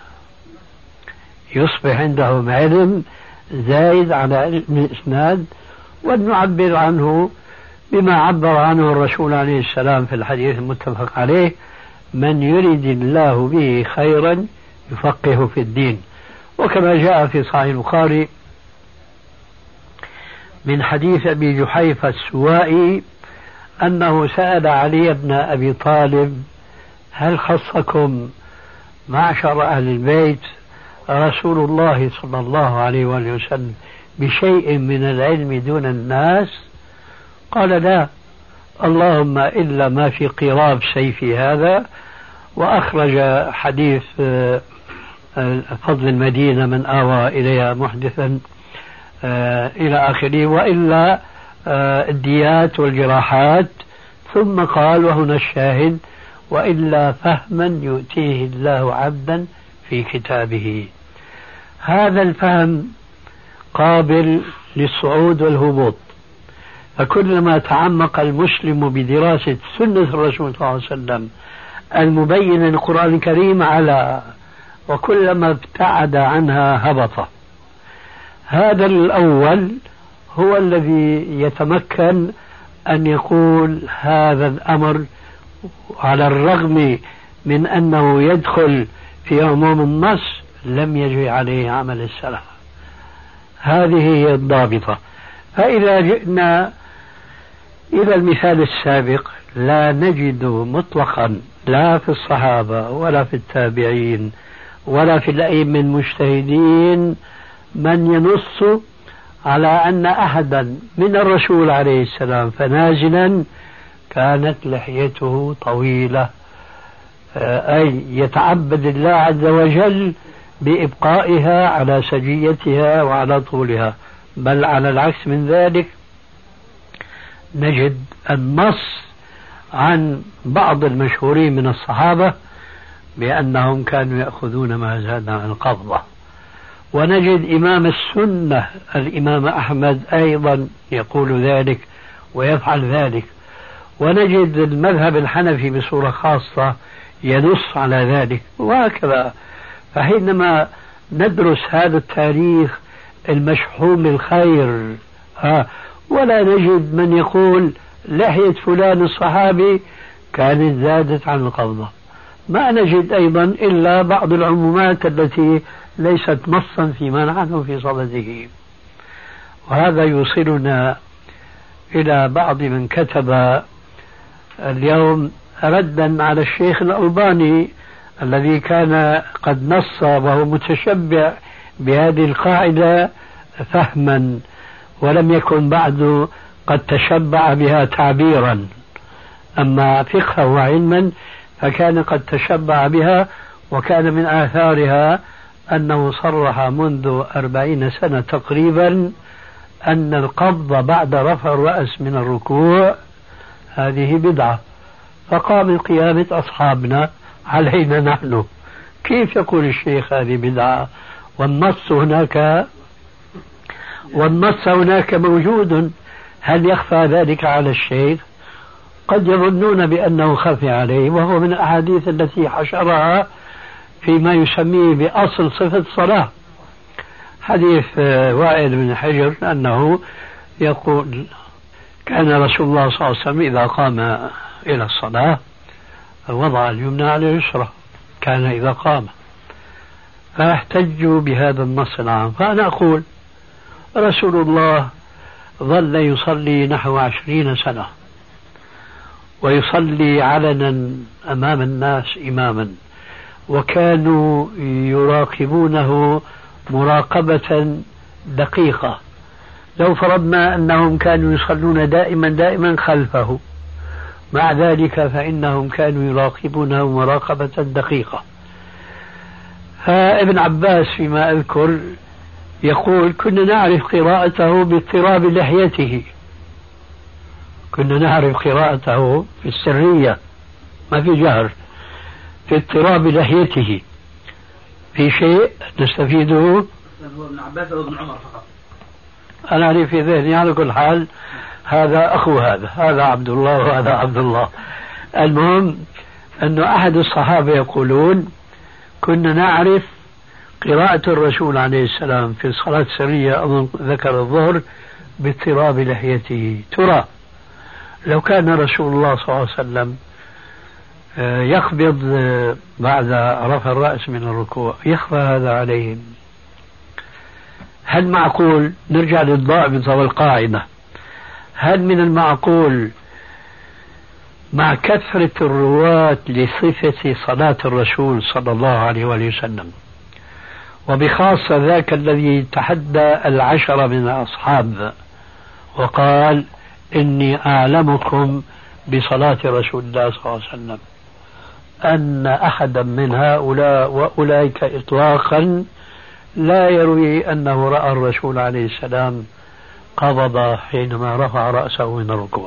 يصبح عندهم علم زايد على علم الإسناد. ونعبر عنه بما عبر عنه الرسول عليه السلام في الحديث المتفق عليه: من يريد الله به خيرا يفقه في الدين. وكما جاء في صحيح البخاري من حديث أبي جحيفة السوائي أنه سأل علي بن أبي طالب: هل خصكم معشر أهل البيت رسول الله صلى الله عليه وسلم بشيء من العلم دون الناس؟ قال: لا، اللهم إلا ما في قراب سيفي هذا. وأخرج حديث فضل المدينة من آوى إليها محدثا إلى آخره، وإلا الديات والجراحات. ثم قال، وهنا الشاهد: وإلا فهما يؤتيه الله عبدا في كتابه. هذا الفهم قابل للصعود والهبوط، فكلما تعمق المسلم بدراسة سنة الرسول صلى الله عليه وسلم المبين للقرآن الكريم على، وكلما ابتعد عنها هبط. هذا الأول هو الذي يتمكن أن يقول هذا الأمر على الرغم من أنه يدخل في عموم النص لم يجري عليه عمل السلف. هذه هي الضابطة. فإذا جئنا إلى المثال السابق لا نجد مطلقا لا في الصحابة ولا في التابعين ولا في الأئمة المجتهدين من ينص على أن أحدا من الرسول عليه السلام فنازلا كانت لحيته طويلة، أي يتعبد الله عز وجل بإبقائها على سجيتها وعلى طولها، بل على العكس من ذلك نجد النص عن بعض المشهورين من الصحابة بأنهم كانوا يأخذون ما زاد عن القبضة، ونجد إمام السنة الإمام أحمد أيضا يقول ذلك ويفعل ذلك، ونجد المذهب الحنفي بصورة خاصة ينص على ذلك، وهكذا. فحينما ندرس هذا التاريخ المشحون بالخير ولا نجد من يقول لحية فلان الصحابي كانت زادت عن القبضة، ما نجد أيضا إلا بعض العمومات التي ليست نصا فيما نحن في صدده. وهذا يوصلنا إلى بعض من كتب اليوم ردا على الشيخ الألباني الذي كان قد نص وهو متشبع بهذه القاعدة فهما، ولم يكن بعد قد تشبع بها تعبيرا، أما فقها وعلما فكان قد تشبع بها، وكان من آثارها أنه صرح منذ 40 سنة تقريبا أن القبض بعد رفع الرأس من الركوع هذه بدعة، فقام قيامة أصحابنا علينا نحن. كيف يقول الشيخ هذه بدعة والنص هناك موجود؟ هل يخفى ذلك على الشيخ؟ قد يظنون بأنه خفي عليه، وهو من الأحاديث التي حشرها فيما يسميه بأصل صفة الصلاة، حديث وائل بن حجر أنه يقول كان رسول الله صلى الله عليه وسلم إذا قام إلى الصلاة وضع اليمنى على اليسرى، كان إذا قام، فاحتجوا بهذا النص العام. فأنا أقول رسول الله ظل يصلي نحو 20 سنة ويصلي علنا أمام الناس إماما، وكانوا يراقبونه مراقبة دقيقة. لو فرضنا أنهم كانوا يصلون دائما خلفه، مع ذلك فإنهم كانوا يراقبونه مراقبة دقيقة. فابن عباس فيما أذكر يقول كنا نعرف قراءته باضطراب لحيته، كنا نعرف قراءته في السرية ما في جهر، في اضطراب لحيته. في شيء نستفيده؟ هو ابن عباس أو ابن عمر فقط؟ أنا أعرف في ذهني على كل حال هذا أخو هذا عبد الله وهذا عبد الله. المهم أن أحد الصحابة يقولون كنا نعرف قراءة الرسول عليه السلام في الصلاة السرية، أظن ذكر الظهر، باضطراب لحيته. ترى لو كان رسول الله صلى الله عليه وسلم يقبض بعد رفع الرأس من الركوع يخفى هذا عليهم، هل معقول نرجع للضابط والقاعدة؟ هل من المعقول مع كثرة الرواة لصفة صلاة الرسول صلى الله عليه وآله وسلم، وبخاصة ذاك الذي تحدى 10 من الأصحاب وقال إني أعلمكم بصلاة رسول الله صلى الله عليه وسلم، أن أحدا من هؤلاء وأولئك إطلاقا لا يروي أنه رأى الرسول عليه السلام قبض حينما رفع رأسه من الركوع.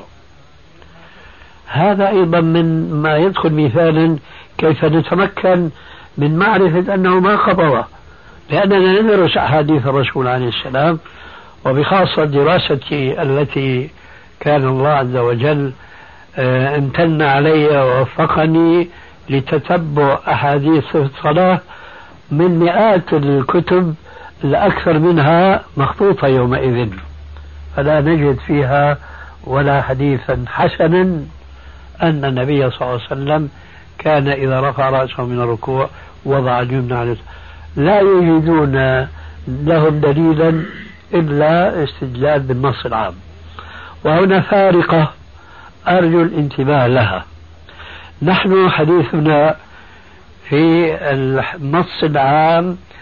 هذا أيضا من ما يدخل مثالا كيف نتمكن من معرفة أنه ما قبض، لأننا ندرس أحاديث الرسول عليه السلام، وبخاصة دراستي التي كان الله عز وجل امتن علي ووفقني لتتبع أحاديث الصلاة من مئات الكتب، الأكثر منها مخطوطة يومئذ، فلا نجد فيها ولا حديثا حسنا أن النبي صلى الله عليه وسلم كان إذا رفع رأسه من الركوع وضع اليمنى على اليسرى. لا يجدون لهم دليلا إلا استدلال بالنص العام. وهنا فارقة أرجو الانتباه لها. نحن حديثنا في النص العام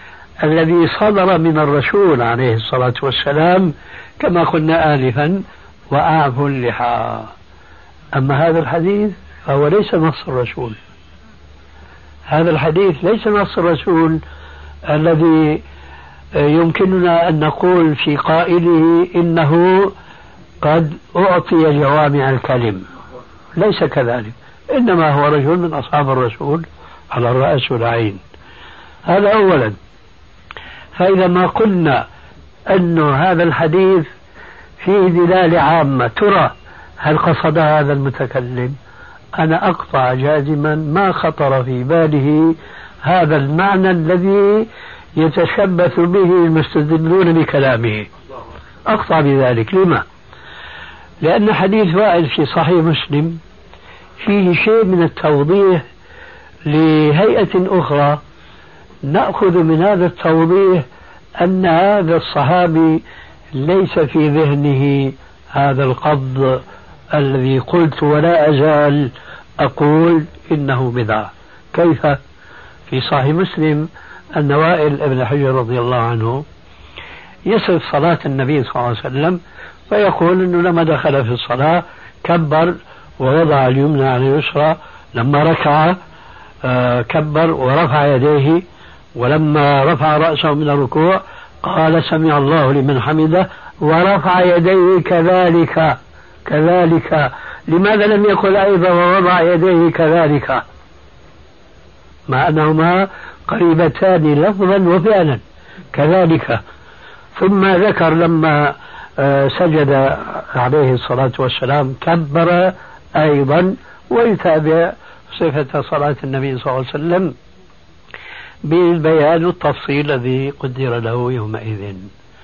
الذي صدر من الرسول عليه الصلاة والسلام كما قلنا آنفا وأعفوا اللحى. أما هذا الحديث فهو ليس نص الرسول، هذا الحديث ليس نص الرسول الذي يمكننا أن نقول في قائله إنه قد أعطي جوامع الكلم، ليس كذلك، إنما هو رجل من أصحاب الرسول على الرأس والعين. هذا أولا. فإذا ما قلنا أن هذا الحديث فيه دلالة عامة، ترى هل قصد هذا المتكلم؟ أنا أقطع جازما ما خطر في باله هذا المعنى الذي يتشبث به المستدلون بكلامه، أقطع بذلك. لما؟ لأن حديث وائل في صحيح مسلم فيه شيء من التوضيح لهيئة أخرى، نأخذ من هذا التوضيح أن هذا الصحابي ليس في ذهنه هذا القبض الذي قلت ولا أزال أقول إنه بدعة. كيف؟ في صحيح مسلم أن وائل ابن حجر رضي الله عنه يصف صلاة النبي صلى الله عليه وسلم فيقول أنه لما دخل في الصلاة كبر ووضع اليمنى على اليسرى، لما ركع كبر ورفع يديه، ولما رفع رأسه من الركوع قال سمع الله لمن حمده ورفع يديه كذلك. لماذا لم يقل أيضا ووضع يديه كذلك، مع أنهما قريبتان لفظا وفعلا كذلك؟ ثم ذكر لما سجد عليه الصلاة والسلام كبر أيضا، ويتابع صفة صلاة النبي صلى الله عليه وسلم بالبيان والتفصيل الذي قدر له يومئذ.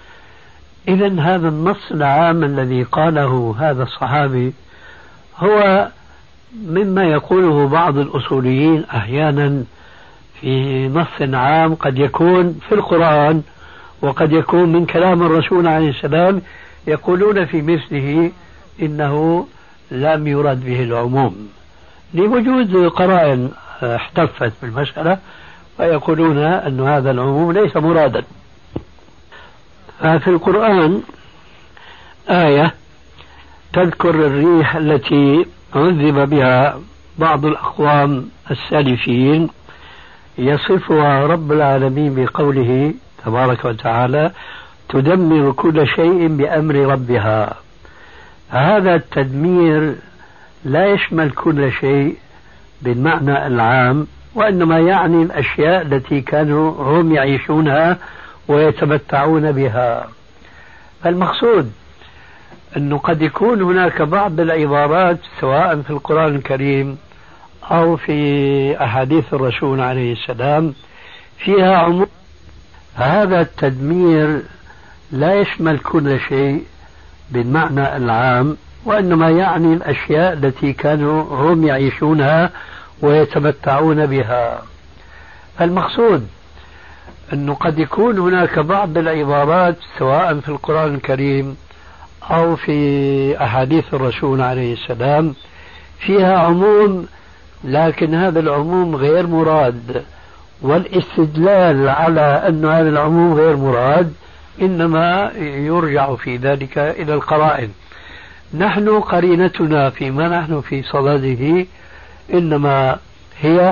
إذن هذا النص العام الذي قاله هذا الصحابي هو مما يقوله بعض الأصوليين أحيانا في نص عام قد يكون في القرآن وقد يكون من كلام الرسول عليه السلام، يقولون في مثله إنه لم يرد به العموم لوجود قرائن احتفت بالمسألة، فيقولون أن هذا العموم ليس مرادا. ففي القرآن آية تذكر الريح التي عذب بها بعض الأقوام السالفين، يصفها رب العالمين بقوله تبارك وتعالى تدمر كل شيء بأمر ربها. هذا التدمير لا يشمل كل شيء بالمعنى العام، وإنما يعني الأشياء التي كانوا هم يعيشونها ويتمتعون بها. فالمقصود أنه قد يكون هناك بعض العبارات سواء في القرآن الكريم أو في أحاديث الرسول عليه السلام فيها عموم. هذا التدمير لا يشمل كل شيء بالمعنى العام، وإنما يعني الأشياء التي كانوا هم يعيشونها ويتمتعون بها. فالمقصود أنه قد يكون هناك بعض العبارات سواء في القرآن الكريم أو في أحاديث الرسول عليه السلام فيها عموم، لكن هذا العموم غير مراد، والاستدلال على أن هذا العموم غير مراد إنما يرجع في ذلك إلى القرائن. نحن قرينتنا فيما نحن في صدده إنما هي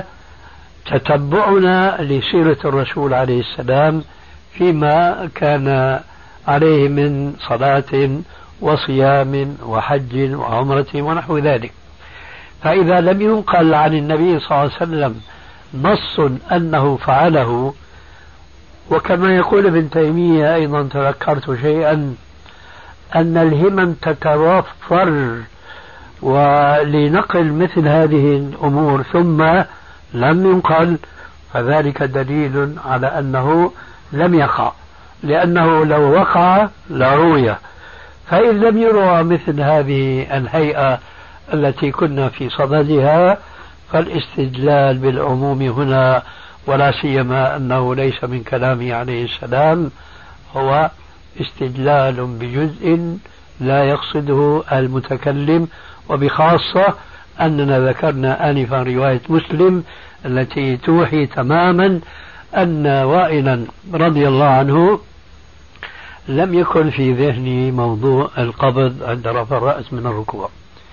تتبعنا لسيرة الرسول عليه السلام فيما كان عليه من صلاة وصيام وحج وعمرة ونحو ذلك. فإذا لم ينقل عن النبي صلى الله عليه وسلم نص أنه فعله، وكما يقول ابن تيمية أيضا تذكرت شيئا أن الهمم تتوفر ولنقل مثل هذه الأمور ثم لم ينقل، فذلك دليل على أنه لم يقع، لأنه لو وقع لروي. فإن لم يروى مثل هذه الهيئة التي كنا في صددها فالاستدلال بالعموم هنا، ولا سيما أنه ليس من كلامه عليه السلام، هو استدلال بجزء لا يقصده المتكلم، وبخاصة أننا ذكرنا آنفا رواية مسلم التي توحي تماما أن وائلا رضي الله عنه لم يكن في ذهني موضوع القبض عند رفع الرأس من الركوع.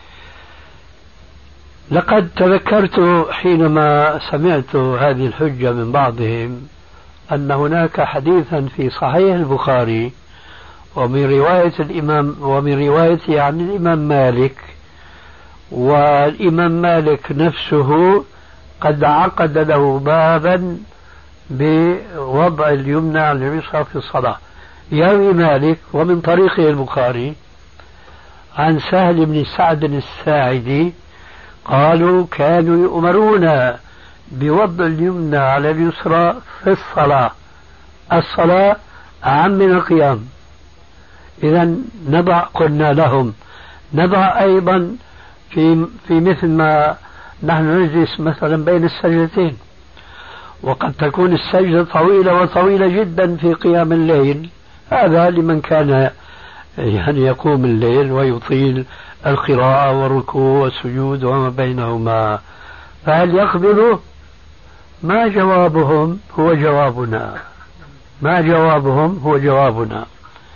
لقد تذكرت حينما سمعت هذه الحجة من بعضهم أن هناك حديثا في صحيح البخاري ومن روايته عن الإمام مالك، والإمام مالك نفسه قد عقد له بابا بوضع اليمنى على اليسرى في الصلاة. يروي مالك ومن طريقه البخاري عن سهل بن سعد الساعدي قالوا كانوا يؤمرون بوضع اليمنى على اليسرى في الصلاة أعم من القيام. إذا قلنا لهم نضع أيضا في مثل ما نحن نجلس مثلا بين السجدتين، وقد تكون السجدة طويلة وطويلة جدا في قيام الليل، هذا لمن كان يقوم الليل ويطيل القراءة والركوع والسجود وما بينهما. فهل يقبضوا؟ ما جوابهم هو جوابنا.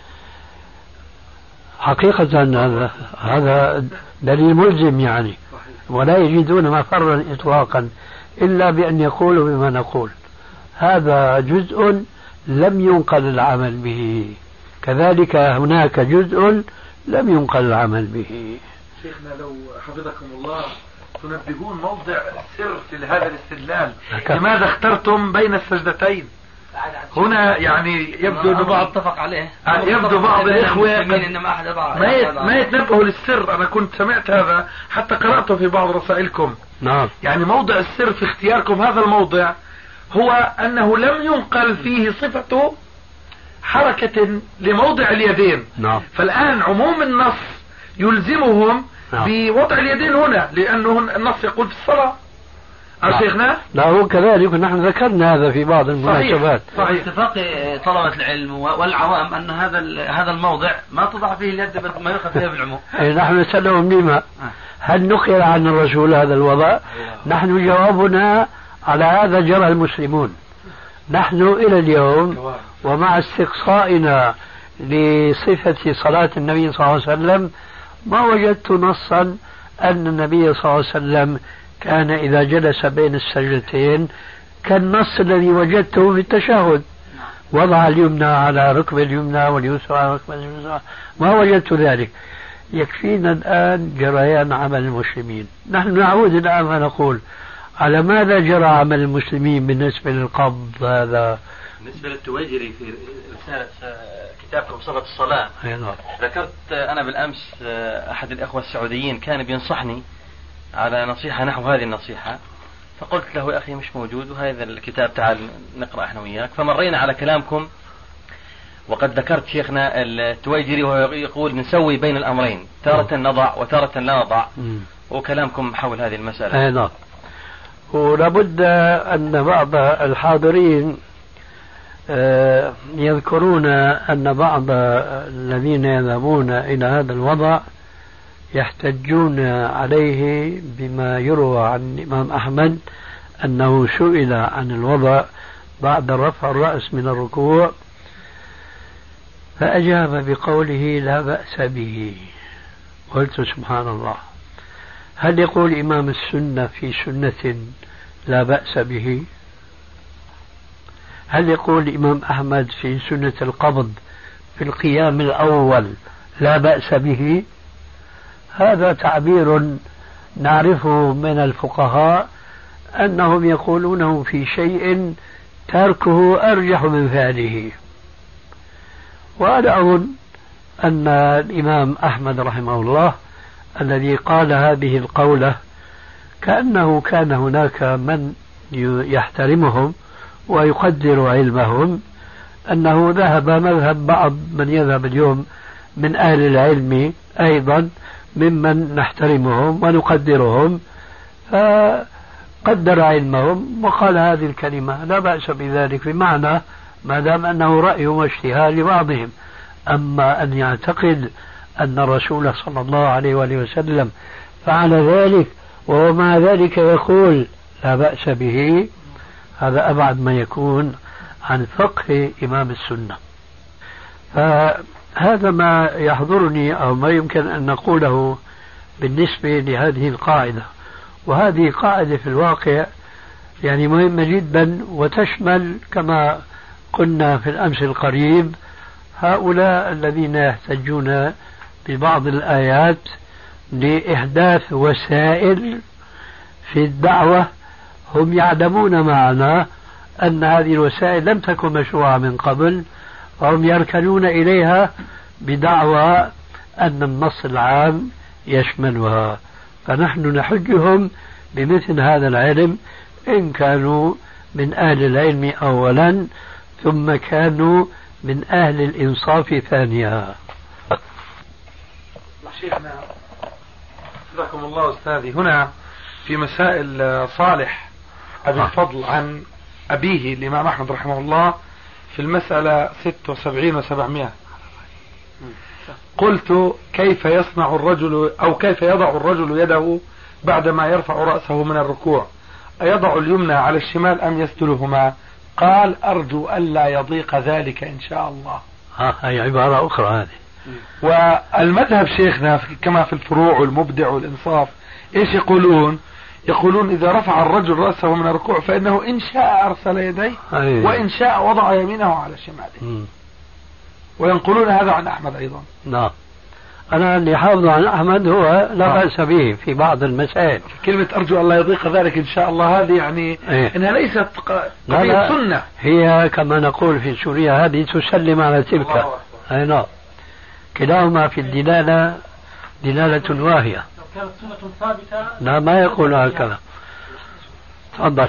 حقيقة هذا دليل ملزم ولا يجدون مفرا إطلاقا إلا بأن يقولوا بما نقول. هذا جزء لم ينقل العمل به، كذلك هناك جزء لم ينقل العمل به. شيخنا لو حفظكم الله تنبهون موضع السر في هذا الاستدلال، لماذا اخترتم بين السجدتين؟ هنا يبدو أن بعض اتفق عليه، يبدو بعض الإخوة ما يتنبهوا للسر. أنا كنت سمعت هذا حتى قرأته في بعض رسائلكم. نعم. موضع السر في اختياركم هذا الموضع هو أنه لم ينقل فيه صفة حركة لموضع اليدين. نعم. فالآن عموم النص يلزمهم بوضع اليدين هنا، لأنه النص يقول في الصلاة. شيخنا؟ لا هو كذلك، نحن ذكرنا هذا في بعض المناسبات. صحيح. اتفاق طلبة العلم والعوام أن هذا الموضع ما تضع فيه اليد ما يؤخذ فيه بالعموم. نحن نسألهم لما؟ هل نقل عن الرسول هذا الوضع؟ نحن جوابنا على هذا جرى المسلمون. نحن إلى اليوم ومع استقصائنا لصفة صلاة النبي صلى الله عليه وسلم ما وجدت نصا أن النبي صلى الله عليه وسلم كان إذا جلس بين السجدتين كالنص الذي وجدته في التشهد، وضع اليمنى على ركب اليمنى واليسرى على ركب اليسرى، ما وجدت ذلك. يكفينا الآن جريان عمل المسلمين. نحن نعود الآن ونقول على ماذا جرى عمل المسلمين بالنسبة للقبض هذا؟ بالنسبة للتويجري في رسالة كتابكم صفة الصلاة ذكرت أنا بالأمس أحد الأخوة السعوديين كان بينصحني على نصيحة نحو هذه النصيحة، فقلت له يا أخي مش موجود وهذا الكتاب تعال نقرأ احنا وياك. فمرينا على كلامكم وقد ذكرت شيخنا التويجري وهو يقول نسوي بين الأمرين، تارة نضع وتارة لا نضع، وكلامكم حول هذه المسألة. نعم. ولابد أن بعض الحاضرين يذكرون أن بعض الذين يذهبون إلى هذا الوضع يحتجون عليه بما يروى عن الإمام أحمد أنه سئل عن الوضع بعد رفع الرأس من الركوع فأجاب بقوله لا بأس به. قلت سبحان الله، هل يقول إمام السنة في سنة لا بأس به؟ هل يقول الإمام أحمد في سنة القبض في القيام الأول لا بأس به؟ هذا تعبير نعرفه من الفقهاء أنهم يقولونه في شيء تركه أرجح من فعله. وأنا أظن أن الإمام أحمد رحمه الله الذي قال هذه القولة كأنه كان هناك من يحترمهم ويقدر علمهم، أنه ذهب مذهب بعض من يذهب اليوم من أهل العلم أيضا ممن نحترمهم ونقدرهم، فقدر علمهم وقال هذه الكلمة لا بأس بذلك، بمعنى ما دام أنه رأي واجتهاد لبعضهم. أما أن يعتقد أن الرسول صلى الله عليه وآله وسلم فعل ذلك ومع ذلك يقول لا بأس به، هذا أبعد ما يكون عن فقه إمام السنة. فهذا ما يحضرني أو ما يمكن أن نقوله بالنسبة لهذه القاعدة. وهذه قاعدة في الواقع يعني مهمة جدا، وتشمل كما قلنا في الأمس القريب هؤلاء الذين يحتجون ببعض الآيات لإحداث وسائل في الدعوة. هم يعلمون معنا أن هذه الوسائل لم تكن مشروعة من قبل، وهم يركنون إليها بدعوى أن النص العام يشملها. فنحن نحجهم بمثل هذا العلم إن كانوا من أهل العلم أولا، ثم كانوا من أهل الإنصاف ثانيا. شيخنا جزاكم الله أستاذي، هنا في مسائل صالح أبي الفضل عن أبيه الإمام أحمد رحمه الله في المسألة 76 و700 قلت: كيف يصنع الرجل أو كيف يضع الرجل يده بعدما يرفع رأسه من الركوع؟ أيضع اليمنى على الشمال أم يسدلهما؟ قال: أرجو ألا يضيق ذلك إن شاء الله. هي عبارة أخرى هذه. والمذهب شيخنا كما في الفروع والمبدع والإنصاف إيش يقولون؟ يقولون إذا رفع الرجل رأسه من الركوع فإنه إن شاء أرسل يديه وإن شاء وضع يمينه على شماله. وينقلون هذا عن أحمد أيضا. نعم، أنا اللي حافظه عن أحمد هو لا بأس به في بعض المسائل. كلمة أرجو الله يضيق ذلك إن شاء الله هذه يعني إنها ليست قضية سنة، هي كما نقول في سوريا هذه تسلم على تلك. أي نعم، كلاهما في الدلالة دلالة واهية. كانت سنة ثابتة. لا، ما يقول هكذا. تفضل.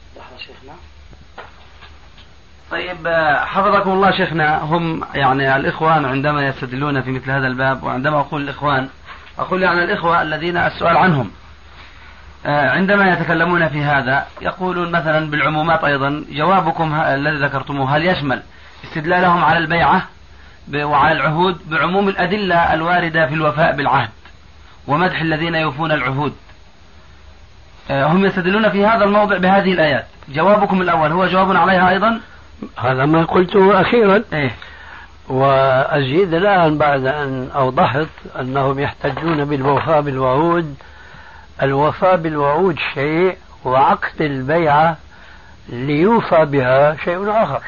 طيب حفظكم الله شيخنا، هم يعني الإخوان عندما يستدلون في مثل هذا الباب، وعندما أقول الإخوان أقول يعني الإخوة الذين السؤال عنهم عندما يتكلمون في هذا يقولون مثلا بالعمومات أيضا. جوابكم الذي ذكرتموه هل يشمل استدلالهم على البيعة وعلى العهود بعموم الأدلة الواردة في الوفاء بالعهد ومدح الذين يوفون العهود؟ هم يستدلون في هذا الموضع بهذه الآيات. جوابكم الأول هو جواب عليها أيضا؟ هذا ما قلته أخيرا. إيه؟ وأزيد الآن بعد أن أوضحت أنهم يحتجون بالوفاء بالوعود. الوفاء بالوعود شيء، وعقد البيعة ليوفى بها شيء آخر.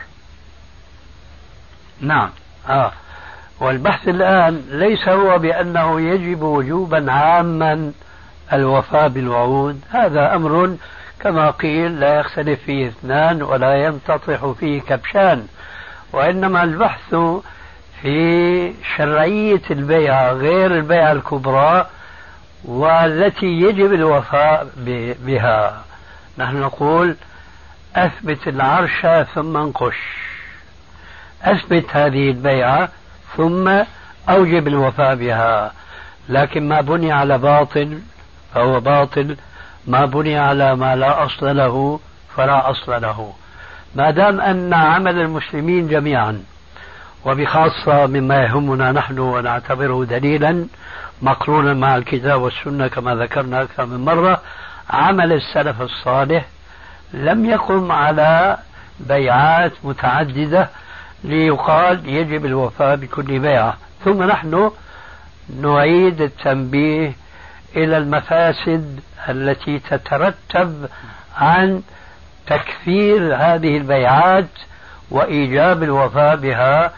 نعم. والبحث الآن ليس هو بأنه يجب وجوبا عاما الوفاء بالوعود، هذا أمر كما قيل لا يختلف فيه اثنان ولا ينتطح فيه كبشان، وإنما البحث في شرعية البيعة غير البيعة الكبرى والتي يجب الوفاء بها. نحن نقول: أثبت العرش ثم انقش. أثبت هذه البيعة ثم أوجب الوفاء بها. لكن ما بني على باطل فهو باطل، ما بني على ما لا أصل له فلا أصل له. ما دام أن عمل المسلمين جميعا، وبخاصة مما يهمنا نحن ونعتبره دليلا مقرونا مع الكتاب والسنة كما ذكرنا أكثر من مرة، عمل السلف الصالح لم يقم على بيعات متعددة ليقال يجب الوفاء بكل بيعة. ثم نحن نعيد التنبيه إلى المفاسد التي تترتب عن تكثير هذه البيعات وإيجاب الوفاء بها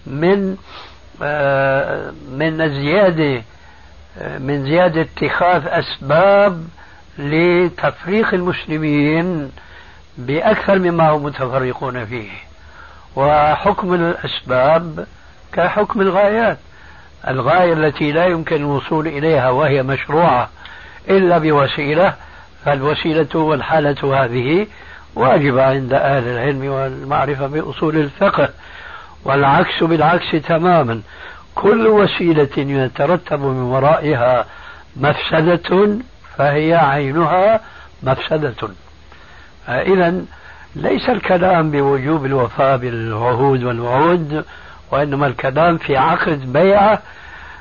من زيادة اتخاذ أسباب لتفريق المسلمين بأكثر مما هم متفرقون فيه. وحكم الأسباب كحكم الغايات. الغاية التي لا يمكن الوصول إليها وهي مشروعة إلا بوسيلة، فالوسيلة والحالة هذه واجبة عند أهل العلم والمعرفة بأصول الفقه. والعكس بالعكس تماما، كل وسيلة يترتب من ورائها مفسدة فهي عينها مفسدة. إذا ليس الكلام بوجوب الوفاء بالعهود والوعود، وإنما الكلام في عقد بيعة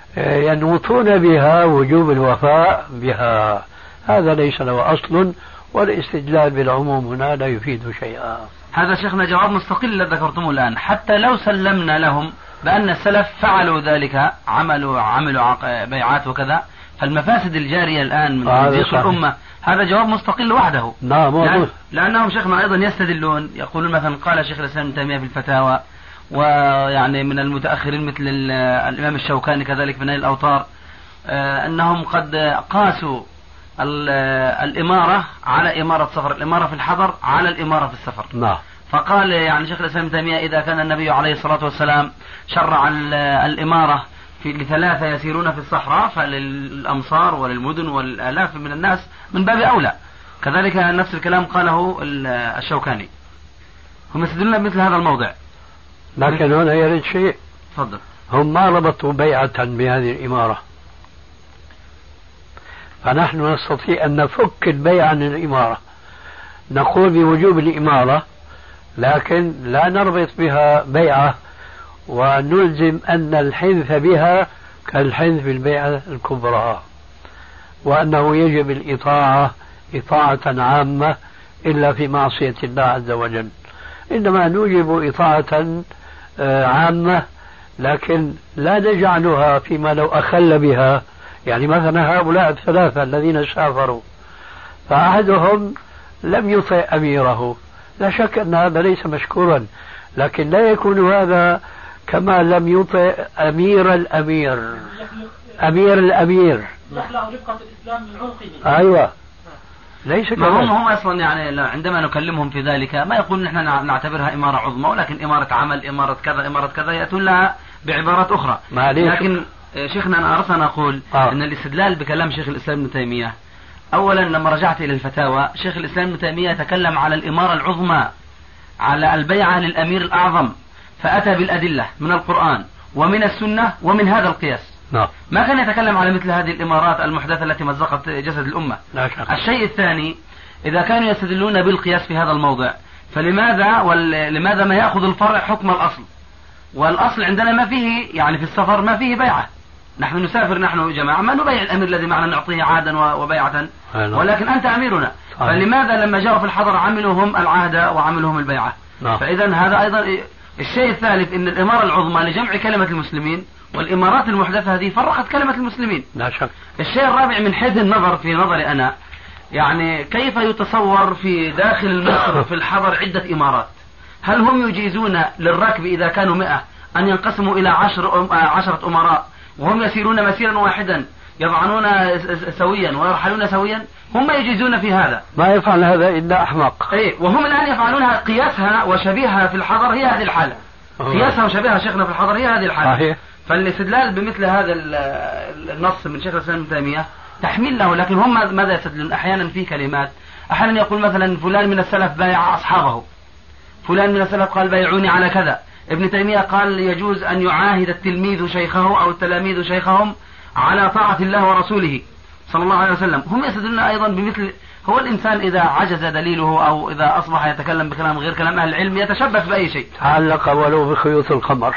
ينوطون بها وجوب الوفاء بها. هذا ليس له أصل والاستدلال بالعموم هنا لا يفيد شيئا. هذا شيخنا جواب مستقل الذي ذكرتموه الآن. حتى لو سلمنا لهم بأن السلف فعلوا ذلك، عملوا بيعات وكذا، فالمفاسد الجارية الآن من تضييق الأمة هذا جواب مستقل وحده. نعم. لأنهم شيخنا أيضا يستدلون، يقولون مثلا قال شيخ الإسلام ابن تيمية في الفتاوى، ويعني من المتأخرين مثل الإمام الشوكاني كذلك في نيل الأوطار، أنهم قد قاسوا الإمارة على إمارة سفر، الإمارة في الحضر على الإمارة في السفر. نعم. فقال يعني شيخ الإسلام ابن تيمية إذا كان النبي عليه الصلاة والسلام شرع الإمارة لثلاثة يسيرون في الصحراء، فللأمصار وللمدن والآلاف من الناس من باب أولى. كذلك نفس الكلام قاله الشوكاني. هم يستدلون بمثل هذا الموضع. لكن هنا يرد شيء. تفضل. هم ما ربطوا بيعة بهذه الإمارة، فنحن نستطيع أن نفك البيع عن الإمارة، نقول بوجوب الإمارة لكن لا نربط بها بيعة ونلزم أن الحنث بها كالحنث بالبيعة الكبرى، وأنه يجب الإطاعة إطاعة عامة إلا في معصية الله عز وجل، إنما نوجب إطاعة عامة لكن لا نجعلها فيما لو أخل بها. يعني مثلا هؤلاء الثلاثة الذين سافروا فأحدهم لم يطع أميره، لا شك أن هذا ليس مشكورا، لكن لا يكون هذا كما لم يطع أمير الأمير، أمير الأمير يخلع رفقة الإسلام من عنقه. أيوة، ليس كما هم أصلا يعني عندما نكلمهم في ذلك ما يقول نحن نعتبرها إمارة عظمى، ولكن إمارة عمل، إمارة كذا، إمارة كذا، يأتون لها بعبارات أخرى. لكن شيخنا أنا أردت أن أقول أن الاستدلال بكلام شيخ الإسلام ابن تيمية، أولا لما رجعت إلى الفتاوى شيخ الإسلام ابن تيمية يتكلم على الإمارة العظمى، على البيعة للأمير الأعظم، فأتى بالأدلة من القرآن ومن السنة ومن هذا القياس. ما كان يتكلم على مثل هذه الإمارات المحدثة التي مزقت جسد الأمة. الشيء الثاني، إذا كانوا يستدلون بالقياس في هذا الموضع لماذا ما يأخذ الفرع حكم الأصل؟ والأصل عندنا ما فيه، يعني في السفر ما فيه بيعة، نحن نسافر نحن جماعة ما نبيع الأمير الذي معنا نعطيه عهدا وبيعة، ولكن أنت أميرنا، فلماذا لما جاءوا في الحضر عملوا هم العهد وعملوا هم البيعة؟ فإذا هذا أيضا. الشيء الثالث أن الإمارة العظمى لجمع كلمة المسلمين، والإمارات المحدثة هذه فرقت كلمة المسلمين. لا شك. الشيء الرابع من حيث النظر، في نظري أنا، يعني كيف يتصور في داخل مصر في الحضر عدة إمارات؟ هل هم يجيزون للركب إذا كانوا 100 أن ينقسموا إلى 10 أمراء وهم يسيرون مسيرا واحدا يضعنون سويا ويرحلون سويا؟ هم يجيزون في هذا. ما يفعل هذا إلا أحمق. وهم الآن يفعلونها، قياسها وشبيهها في الحضر هي هذه الحالة. قياسها وشبيهها شيخنا في الحضر هي هذه الحالة. صحيح. فالاستدلال بمثل هذا النص من شيخ الإسلام ابن تيمية تحميل له، لكن هم ماذا يستدلون؟ أحيانا في كلمات، أحيانا يقول مثلا فلان من السلف بايع أصحابه، فلان من السلف قال بايعوني على كذا. ابن تيمية قال يجوز أن يعاهد التلميذ شيخه أو التلاميذ شيخهم على طاعة الله ورسوله صلى الله عليه وسلم. هم يستدلون أيضا بمثل. هو الإنسان إذا عجز دليله أو إذا أصبح يتكلم بكلام غير كلام أهل العلم يتشبث بأي شيء. تعلق ولو بخيوط القمر.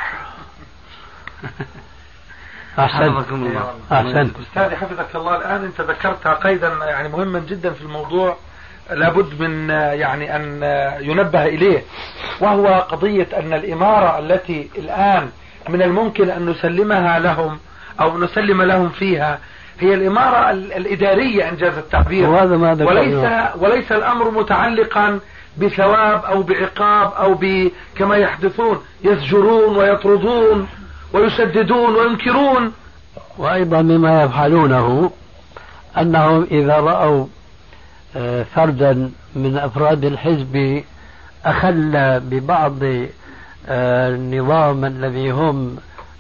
أحسنت. أستاذي حفظك الله، الآن أنت ذكرت قيدا يعني مهما جدا في الموضوع لابد من يعني أن ينبه إليه، وهو قضية أن الإمارة التي الآن من الممكن أن نسلمها لهم أو نسلم لهم فيها هي الإمارة الإدارية إنجاز التعبير، وليس الأمر متعلقا بثواب أو بعقاب أو كما يحدثون يزجرون ويطردون ويسددون وينكرون. وأيضا مما يفعلونه أنهم إذا رأوا فردا من أفراد الحزب أخل ببعض النظام الذي هم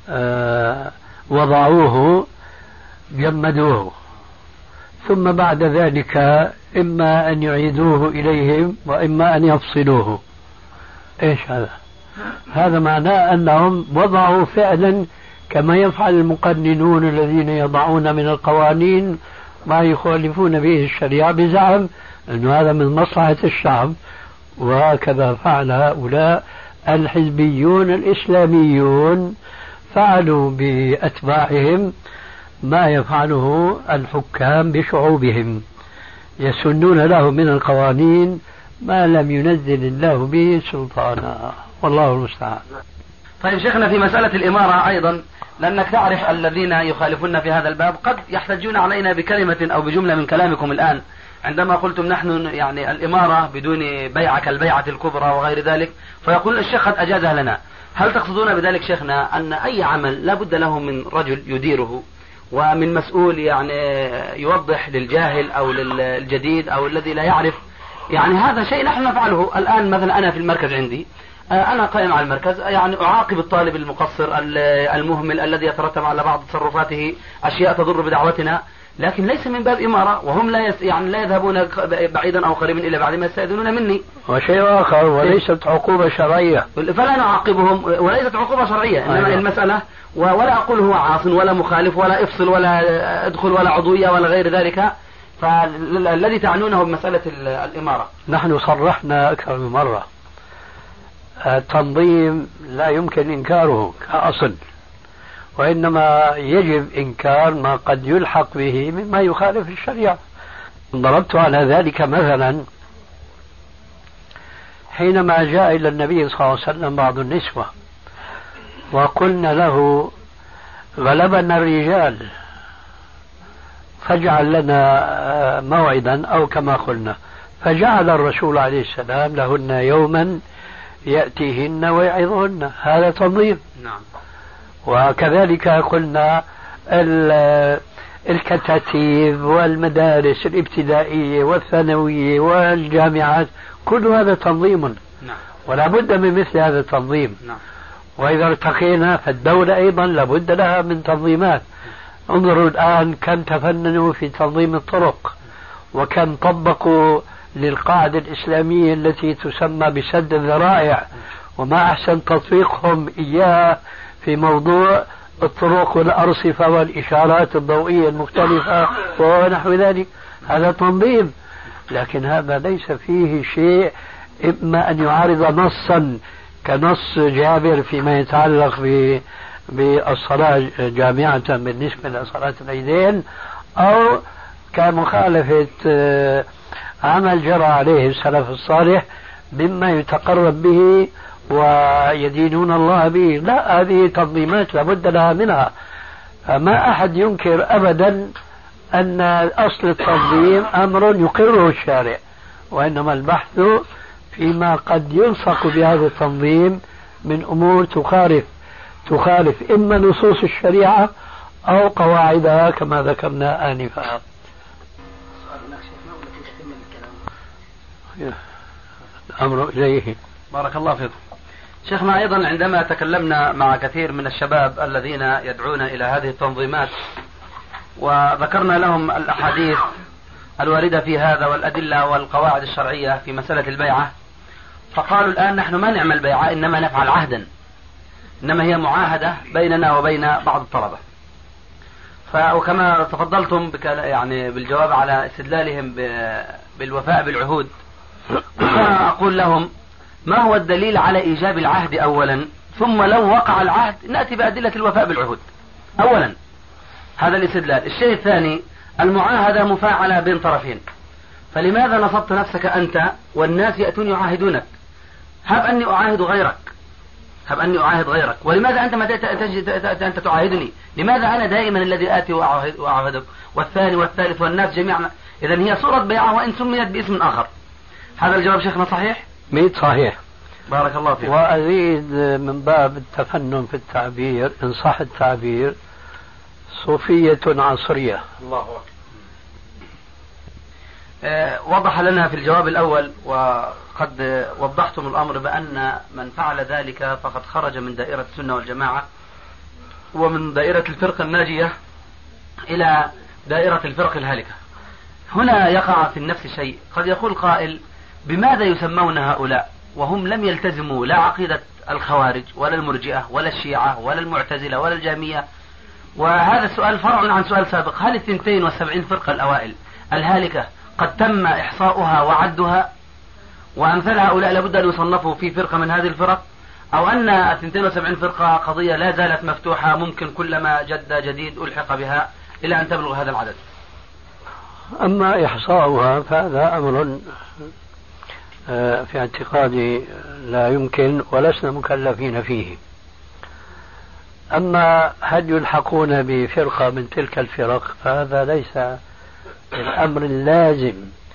وضعوه جمدوه، ثم بعد ذلك إما أن يعيدوه إليهم وإما أن يفصلوه. إيش هذا؟ هذا معناه أنهم وضعوا فعلا كما يفعل المقننون الذين يضعون من القوانين ما يخالفون به الشريعة بزعم أن هذا من مصلحة الشعب، وهكذا فعل هؤلاء الحزبيون الإسلاميون، فعلوا بأتباعهم ما يفعله الحكام بشعوبهم. يسنون له من القوانين ما لم ينزل الله به سلطانا، والله المستعان. طيب شيخنا، في مسألة الإمارة أيضا، لأنك تعرف الذين يخالفون في هذا الباب قد يحتجون علينا بكلمة أو بجملة من كلامكم الآن عندما قلتم نحن يعني الإمارة بدون بيعة كالبيعة الكبرى وغير ذلك، فيقول الشيخ قد أجازها لنا. هل تقصدون بذلك شيخنا أن أي عمل لا بد له من رجل يديره ومن مسؤول يعني يوضح للجاهل أو للجديد أو الذي لا يعرف؟ يعني هذا شيء نحن نفعله الآن. مثلا أنا في المركز عندي، أنا قائم على المركز، يعني أعاقب الطالب المقصر المهمل الذي يترتب على بعض تصرفاته أشياء تضر بدعوتنا، لكن ليس من باب إمارة، وهم يعني لا يذهبون بعيدا أو قريبا إلا بعد ما يستأذنون مني. وشيء آخر، وليست عقوبة شرعية، فلا نعاقبهم، وليست عقوبة شرعية، إنما المسألة ولا أقول هو عاص ولا مخالف ولا افصل ولا ادخل ولا عضوية ولا غير ذلك. فالذي تعنونه بمسألة الإمارة، نحن صرحنا أكثر من مرة، التنظيم لا يمكن إنكاره كأصل، وإنما يجب إنكار ما قد يلحق به مما يخالف الشريعة. ضربت على ذلك مثلا حينما جاء إلى النبي صلى الله عليه وسلم بعض النسوة وقلنا له غلبنا الرجال فاجعل لنا موعدا أو كما قلنا، فجعل الرسول عليه السلام لهن يوما يأتيهن ويعظهن، هذا تنظيم. نعم. وكذلك قلنا الكتاتيب والمدارس الابتدائية والثانوية والجامعات، كل هذا تنظيم. نعم. ولا بد من مثل هذا التنظيم. نعم. وإذا ارتقينا فالدولة أيضا لابد لها من تنظيمات. انظروا الآن كم تفننوا في تنظيم الطرق، وكم طبقوا للقاعدة الإسلامية التي تسمى بسد الذرائع، وما أحسن تطبيقهم إياه في موضوع الطرق والأرصفة والإشارات الضوئية المختلفة ونحو ذلك. هذا تنظيم، لكن هذا ليس فيه شيء إما أن يعارض نصا كنص جابر فيما يتعلق بالصلاة جامعة بالنسبة لصلاة العيدين، أو كمخالفة عمل جرى عليه السلف الصالح مما يتقرب به ويدينون الله به. لا، هذه تنظيمات لابد لها منها. ما أحد ينكر أبدا أن أصل التنظيم أمر يقره الشارع، وإنما البحث فيما قد يلصق بهذا التنظيم من أمور تخالف إما نصوص الشريعة أو قواعدها كما ذكرنا آنفا. الأمر إليه. بارك الله فيكم. شيخنا، أيضا عندما تكلمنا مع كثير من الشباب الذين يدعون إلى هذه التنظيمات وذكرنا لهم الأحاديث الواردة في هذا والأدلة والقواعد الشرعية في مسألة البيعة، فقالوا الآن نحن ما نعمل بيعة، إنما نفعل عهدا، إنما هي معاهدة بيننا وبين بعض الطلبة. وكما تفضلتم يعني بالجواب على استدلالهم بالوفاء بالعهود، فأقول لهم ما هو الدليل على إيجاب العهد أولا، ثم لو وقع العهد نأتي بأدلة الوفاء بالعهود أولا. هذا الاستدلال. الشيء الثاني، المعاهدة مفاعلة بين طرفين، فلماذا نصبت نفسك أنت والناس يأتون يعاهدونك؟ هب أني أعاهد غيرك، ولماذا أنت ما أنت تعاهدني؟ لماذا أنا دائما الذي آتي وأعاهدك، والثاني والثالث والناس جميعا؟ إذن هي صورة بيعة وإن سميت باسم آخر. هذا الجواب شيخنا صحيح؟ 100 صحيح. بارك الله فيك. وأزيد من باب التفنن في التعبير إن صح التعبير، صوفية عصرية. الله أكبر. وضح لنا في الجواب الأول وقد وضحتم الأمر بأن من فعل ذلك فقد خرج من دائرة السنة والجماعة ومن دائرة الفرقة الناجية إلى دائرة الفرق الهالكة. هنا يقع في النفس شيء، قد يقول قائل بماذا يسمون هؤلاء وهم لم يلتزموا لا عقيدة الخوارج ولا المرجئة ولا الشيعة ولا المعتزلة ولا الجهمية؟ وهذا السؤال فرع عن سؤال سابق، هل 72 فرقة الأوائل الهالكة قد تم إحصاؤها وعدها وأمثال هؤلاء لابد أن يصنفوا في فرقة من هذه الفرق، أو أن 72 فرقة قضية لا زالت مفتوحة ممكن كلما جد جديد ألحق بها إلى أن تبلغ هذا العدد؟ أما إحصاؤها فهذا أمر في اعتقادي لا يمكن ولسنا مكلفين فيه. أما هل يلحقون بفرقة من تلك الفرق فهذا ليس الأمر اللازم،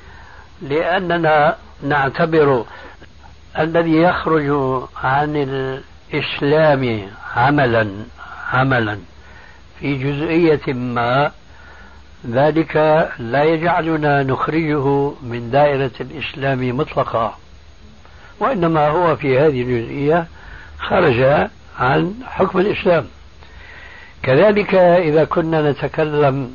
لأننا نعتبر الذي يخرج عن الإسلام عملا في جزئية ما ذلك لا يجعلنا نخرجه من دائرة الإسلام مطلقا، وإنما هو في هذه الجزئية خرج عن حكم الإسلام. كذلك إذا كنا نتكلم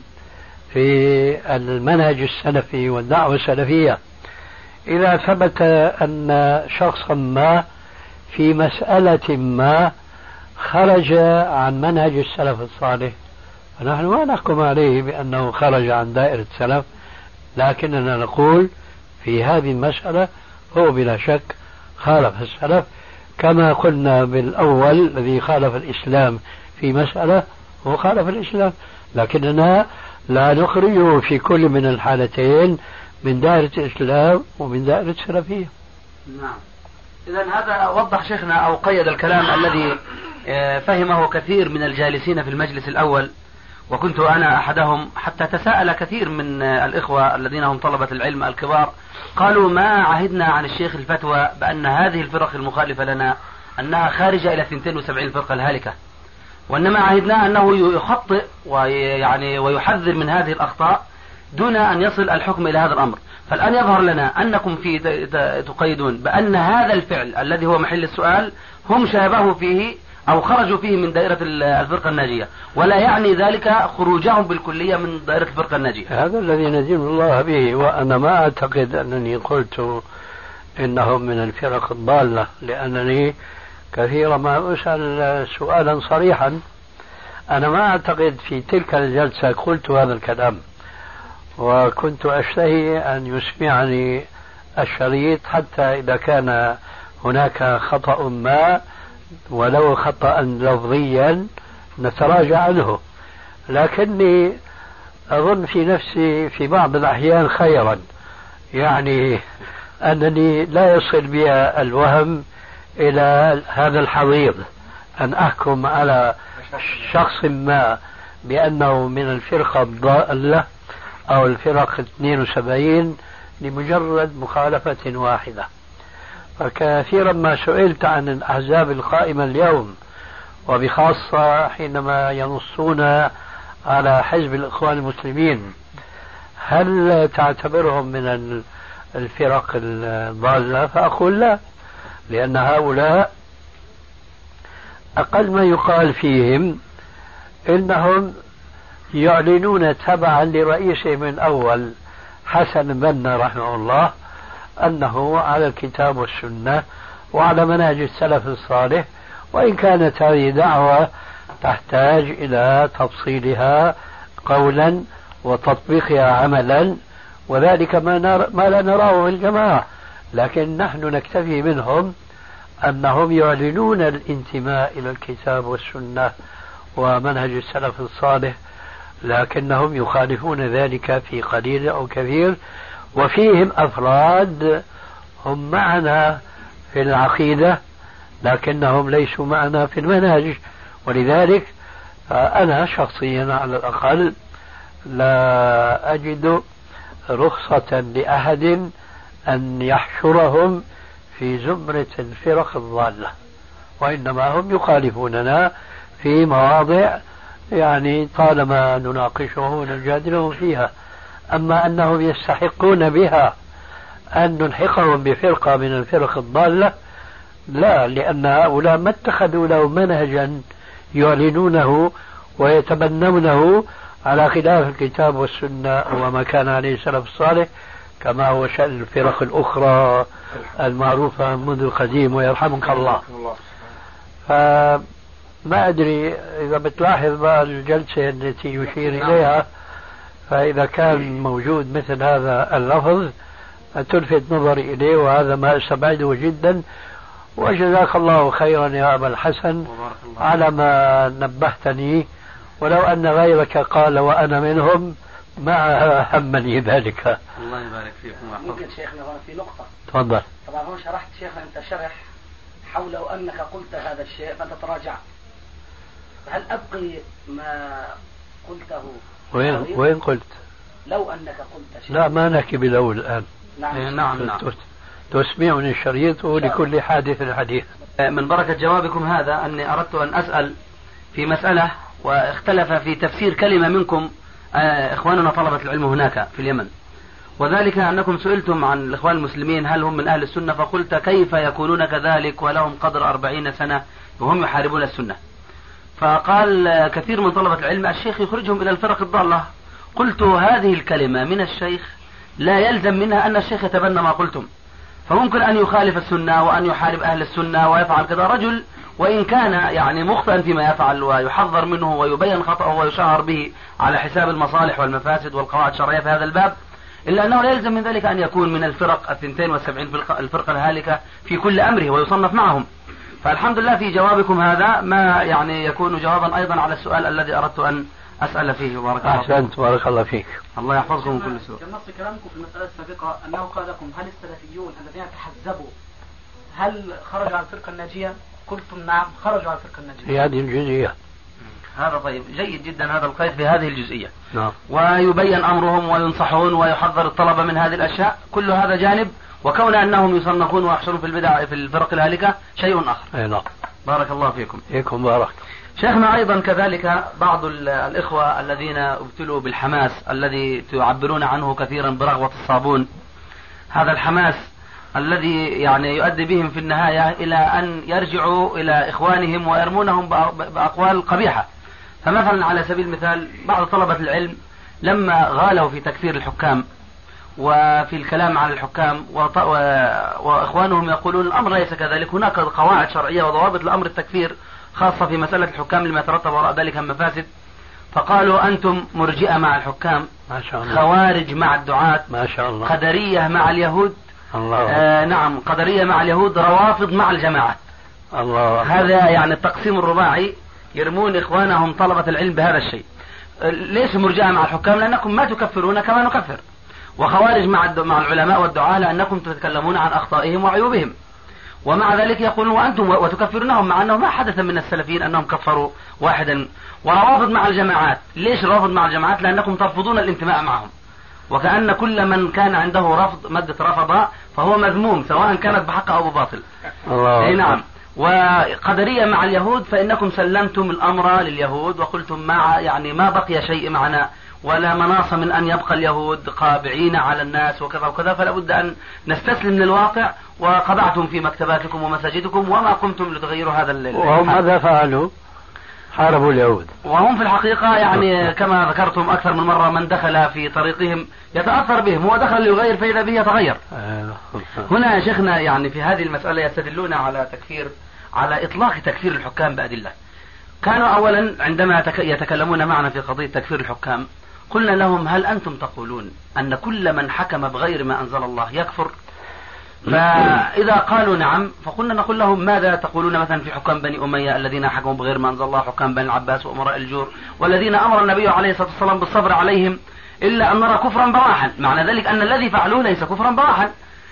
في المنهج السلفي والدعوة السلفية، إذا ثبت أن شخصا ما في مسألة ما خرج عن منهج السلف الصالح فنحن ما نحكم عليه بأنه خرج عن دائرة السلف، لكننا نقول في هذه المسألة هو بلا شك خالف السلف، كما قلنا بالأول الذي خالف الإسلام في مسألة هو خالف الإسلام، لكننا لا نخرجه في كل من الحالتين من دائرة الإسلام ومن دائرة السلفية. نعم. إذا هذا وضح شيخنا أو قيد الكلام الذي فهمه كثير من الجالسين في المجلس الأول، وكنت أنا أحدهم، حتى تساءل كثير من الإخوة الذين هم طلبة العلم الكبار، قالوا ما عهدنا عن الشيخ الفتوى بأن هذه الفرق المخالفة لنا أنها خارجة إلى 72 فرقة الهالكة، وإنما عهدنا أنه يخطئ ويحذر من هذه الأخطاء دون أن يصل الحكم إلى هذا الأمر. فالآن يظهر لنا أنكم في تقيدون بأن هذا الفعل الذي هو محل السؤال هم شابهوا فيه أو خرجوا فيه من دائرة الفرقة الناجية، ولا يعني ذلك خروجهم بالكلية من دائرة الفرقة الناجية. هذا الذي ندين الله به، وأنا ما أعتقد أنني قلت إنهم من الفرق الضالة، لأنني كثيرا ما أسأل سؤالا صريحا. أنا ما أعتقد في تلك الجلسة قلت هذا الكلام، وكنت أشتهي أن يسمعني الشريط حتى إذا كان هناك خطأ ما ولو خطأ لفظيا نتراجع عنه، لكني أظن في نفسي في بعض الأحيان خيرا، يعني أنني لا يصل بي الوهم إلى هذا الحضيض أن أحكم على شخص ما بأنه من الفرقة الضالة أو الفرق 72 لمجرد مخالفة واحدة. فكثيرا ما سئلت عن الأحزاب القائمة اليوم، وبخاصة حينما ينصون على حزب الإخوان المسلمين، هل تعتبرهم من الفرق الضالة؟ فأقول لا، لأن هؤلاء أقل ما يقال فيهم إنهم يعلنون تبعا لرئيسهم الأول حسن البنا رحمه الله أنه على الكتاب والسنة وعلى منهج السلف الصالح، وإن كانت هذه دعوة تحتاج إلى تفصيلها قولا وتطبيقها عملا، وذلك ما لا نراه في الجماعة، لكن نحن نكتفي منهم أنهم يعلنون الانتماء إلى الكتاب والسنة ومنهج السلف الصالح، لكنهم يخالفون ذلك في قليل أو كثير، وفيهم أفراد هم معنا في العقيدة لكنهم ليسوا معنا في المنهج. ولذلك أنا شخصيا على الأقل لا أجد رخصة لأحد أن يحشرهم في زمرة الفرق الضالة، وإنما هم يخالفوننا في مواضع يعني طالما نناقشهم ونجادلهم فيها. أما أنهم يستحقون بها أن نلحقهم بفرقة من الفرق الضالة لا، لأن هؤلاء ما اتخذوا له منهجا يعلنونه ويتبنونه على خلاف الكتاب والسنة وما كان عليه السلف الصالح، كما هو شأن الفرق الأخرى المعروفة منذ القديم ويرحمك الله. فما أدري إذا بتلاحظ بقى الجلسة التي يشير إليها، فإذا كان موجود مثل هذا اللفظ تلفت نظري إليه، وهذا ما أستبعده جدا. وجزاك الله خيرا يا أبا الحسن على ما نبهتني، ولو أن غيرك قال وأنا منهم ما همني ذلك. الله يبارك فيكم ويحفظكم. ممكن شيخنا هنا في نقطة. تفضل. طبعا هون شرحت شيخنا أنت شرح حول لو أنك قلت هذا الشيء فأنت تراجعت. هل أبقي ما قلته؟ وين قلت؟ لو أنك قلت شيء. لا ما نحكي بلو الآن. نعم. تسمعني الشريط لكل حادث حديث. من بركة جوابكم هذا أني أردت أن أسأل في مسألة واختلف في تفسير كلمة منكم إخواننا طلبة العلم هناك في اليمن، وذلك أنكم سئلتم عن الإخوان المسلمين هل هم من أهل السنة، فقلت كيف يكونون كذلك ولهم قدر 40 سنة وهم يحاربون السنة. فقال كثير من طلبة العلم الشيخ يخرجهم إلى الفرق الضالة. قلت هذه الكلمة من الشيخ لا يلزم منها أن الشيخ يتبنى ما قلتم، فممكن أن يخالف السنة وأن يحارب أهل السنة ويفعل كذا رجل، وإن كان يعني مخطئا فيما يفعل ويحذر منه ويبين خطأه ويشهر به على حساب المصالح والمفاسد والقواعد الشرعية في هذا الباب، إلا أنه لا يلزم من ذلك أن يكون من الفرق 72 الفرقة الهالكة في كل أمره ويصنف معهم. فالحمد لله في جوابكم هذا ما يعني يكون جوابا أيضا على السؤال الذي أردت أن أسأل فيه. بارك الله فيك. أحسنت بارك الله فيك. الله يحفظكم من كل سوء. كنص كلامكم في المسألة السابقة أنه قال لكم هل السلفيون الذين تحزبوا هل خرجوا عن الفرقة الناجية؟ قلتم نعم خرجوا عن الفرقة الناجية. في هذه الجزئية. هذا طيب جيد جدا هذا القيد في هذه الجزئية. نعم. ويبين أمرهم وينصحون ويحذر الطلبة من هذه الأشياء، كل هذا جانب، وكون أنهم يصنفون ويحشرون في البدع في الفرق الهالكة شيء آخر. أي نعم. بارك الله فيكم. فيكم بارك. شيخنا أيضا كذلك بعض الإخوة الذين ابتلوا بالحماس الذي تعبرون عنه كثيرا برغوة الصابون، هذا الحماس الذي يعني يؤدي بهم في النهاية إلى أن يرجعوا إلى إخوانهم ويرمونهم بأقوال قبيحة. فمثلا على سبيل المثال بعض طلبة العلم لما غالوا في تكفير الحكام وفي الكلام عن الحكام وإخوانهم يقولون الأمر ليس كذلك، هناك قواعد شرعية وضوابط لأمر التكفير خاصة في مسألة الحكام لما يترتب وراء ذلك من مفاسد، فقالوا أنتم مرجئة مع الحكام، ما شاء الله. خوارج مع الدعاة، ما شاء الله. قدرية مع اليهود، الله. نعم قدرية مع اليهود، روافض مع الجماعات. الله. هذا يعني التقسيم الرباعي، يرمون إخوانهم طلبة العلم بهذا الشيء. ليش مرجئة مع الحكام؟ لأنكم ما تكفرون كما نكفر، وخوارج مع العلماء والدعاة لأنكم تتكلمون عن أخطائهم وعيوبهم، ومع ذلك يقولون وأنتم وتكفرونهم مع أنه ما حدث من السلفيين أنهم كفروا واحدا. ورافض مع الجماعات، ليش رافض مع الجماعات؟ لأنكم ترفضون الانتماء معهم، وكأن كل من كان عنده رفض مادة رفض فهو مذموم سواء كانت بحق أو بباطل. الله. أي نعم. وقدرية مع اليهود فإنكم سلمتم الأمر لليهود وقلتم ما بقي شيء معنا ولا مناص من أن يبقى اليهود قابعين على الناس وكذا وكذا، فلا بد أن نستسلم للواقع، وقبعتم في مكتباتكم ومساجدكم وما قمتم لتغيروا هذا وهم ماذا فعلوا؟ حاربوا اليهود. وهم في الحقيقة يعني كما ذكرتم أكثر من مرة من دخل في طريقهم يتأثر بهم، هو دخل ليغير فإذا به يتغير. هنا يا شيخنا يعني في هذه المسألة يستدلون على إطلاق تكفير الحكام بأدلة. كانوا أولا عندما يتكلمون معنا في قضية تكفير الحكام قلنا لهم هل أنتم تقولون أن كل من حكم بغير ما أنزل الله يكفر؟ فإذا قالوا نعم فقلنا نقول لهم ماذا تقولون مثلا في حكام بني أمية الذين حكموا بغير ما أنزل الله، حكام بني العباس وأمراء الجور، والذين أمر النبي عليه الصلاة والسلام بالصبر عليهم إلا أن نرى كفرا بواحا، معنى ذلك أن الذي فعلوه ليس كفرا بواحا.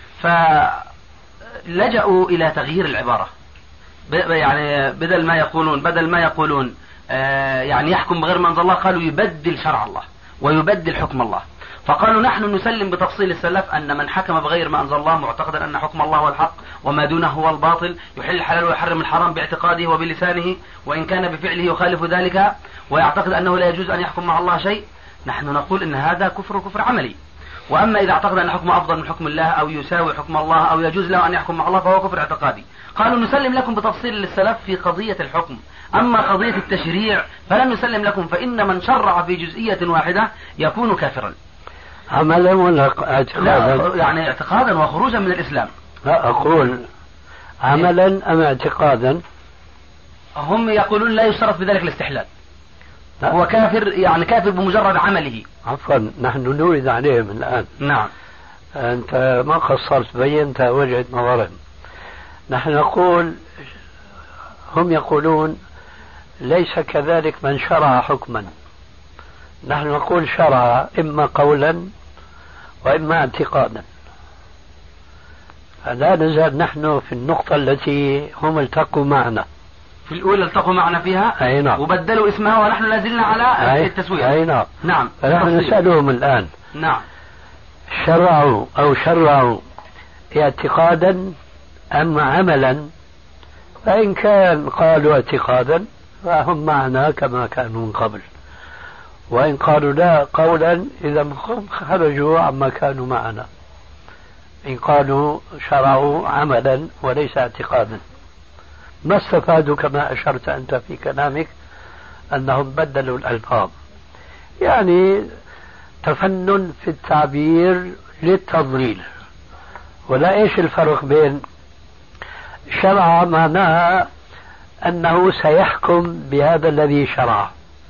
فلجأوا إلى تغيير العبارة، يعني بدل ما يقولون يعني يحكم بغير ما أنزل الله، قالوا يبدل شرع الله ويبدل حكم الله. فقالوا نحن نسلم بتفصيل السلف أن من حكم بغير ما أنزل الله معتقدا أن حكم الله هو الحق وما دونه هو الباطل، يحل الحلال ويحرم الحرام باعتقاده وبلسانه، وإن كان بفعله يخالف ذلك ويعتقد أنه لا يجوز أن يحكم مع الله شيء، نحن نقول إن هذا كفر عملي. وأما إذا اعتقد أن حكم أفضل من حكم الله أو يساوي حكم الله أو يجوز له أن يحكم مع الله فهو كفر اعتقادي. قالوا نسلم لكم بتفصيل للسلف في قضية الحكم، أما قضية التشريع فلن نسلم لكم، فإن من شرع في جزئية واحدة يكون كافرا. عملا ولا اعتقادا؟ يعني اعتقادا وخروجا من الإسلام. لا أقول عملا أم اعتقادا؟ هم يقولون لا يشترط بذلك الاستحلال، هو كافر يعني كافر بمجرد عمله. عفوا نحن نورد عليهم الآن. نعم. أنت ما قصرت، بينت وجهة نظرهم. نحن نقول هم يقولون ليس كذلك من شرع حكما، نحن نقول شرع إما قولا وإما اعتقادا. فلا نزال نحن في النقطة التي هم التقوا معنا. في الأولى التقوا معنا فيها. أي نعم. وبدلوا اسمها ونحن لازلنا على التسوية. أي نعم. نعم. فنحن نسألهم الآن. نعم. شرعوا اعتقادا أم عملا؟ فإن كان قالوا اعتقادا فهم معنا كما كانوا من قبل، وإن قالوا لا قولا إذا خرجوا عما كانوا معنا. إن قالوا شرعوا عملا وليس اعتقادا، ما استفادوا كما أشرت أنت في كلامك أنهم بدلوا الألفاظ، يعني تفنن في التعبير للتضليل. ولا إيش الفرق بين شرع معناها أنه سيحكم بهذا الذي شرع،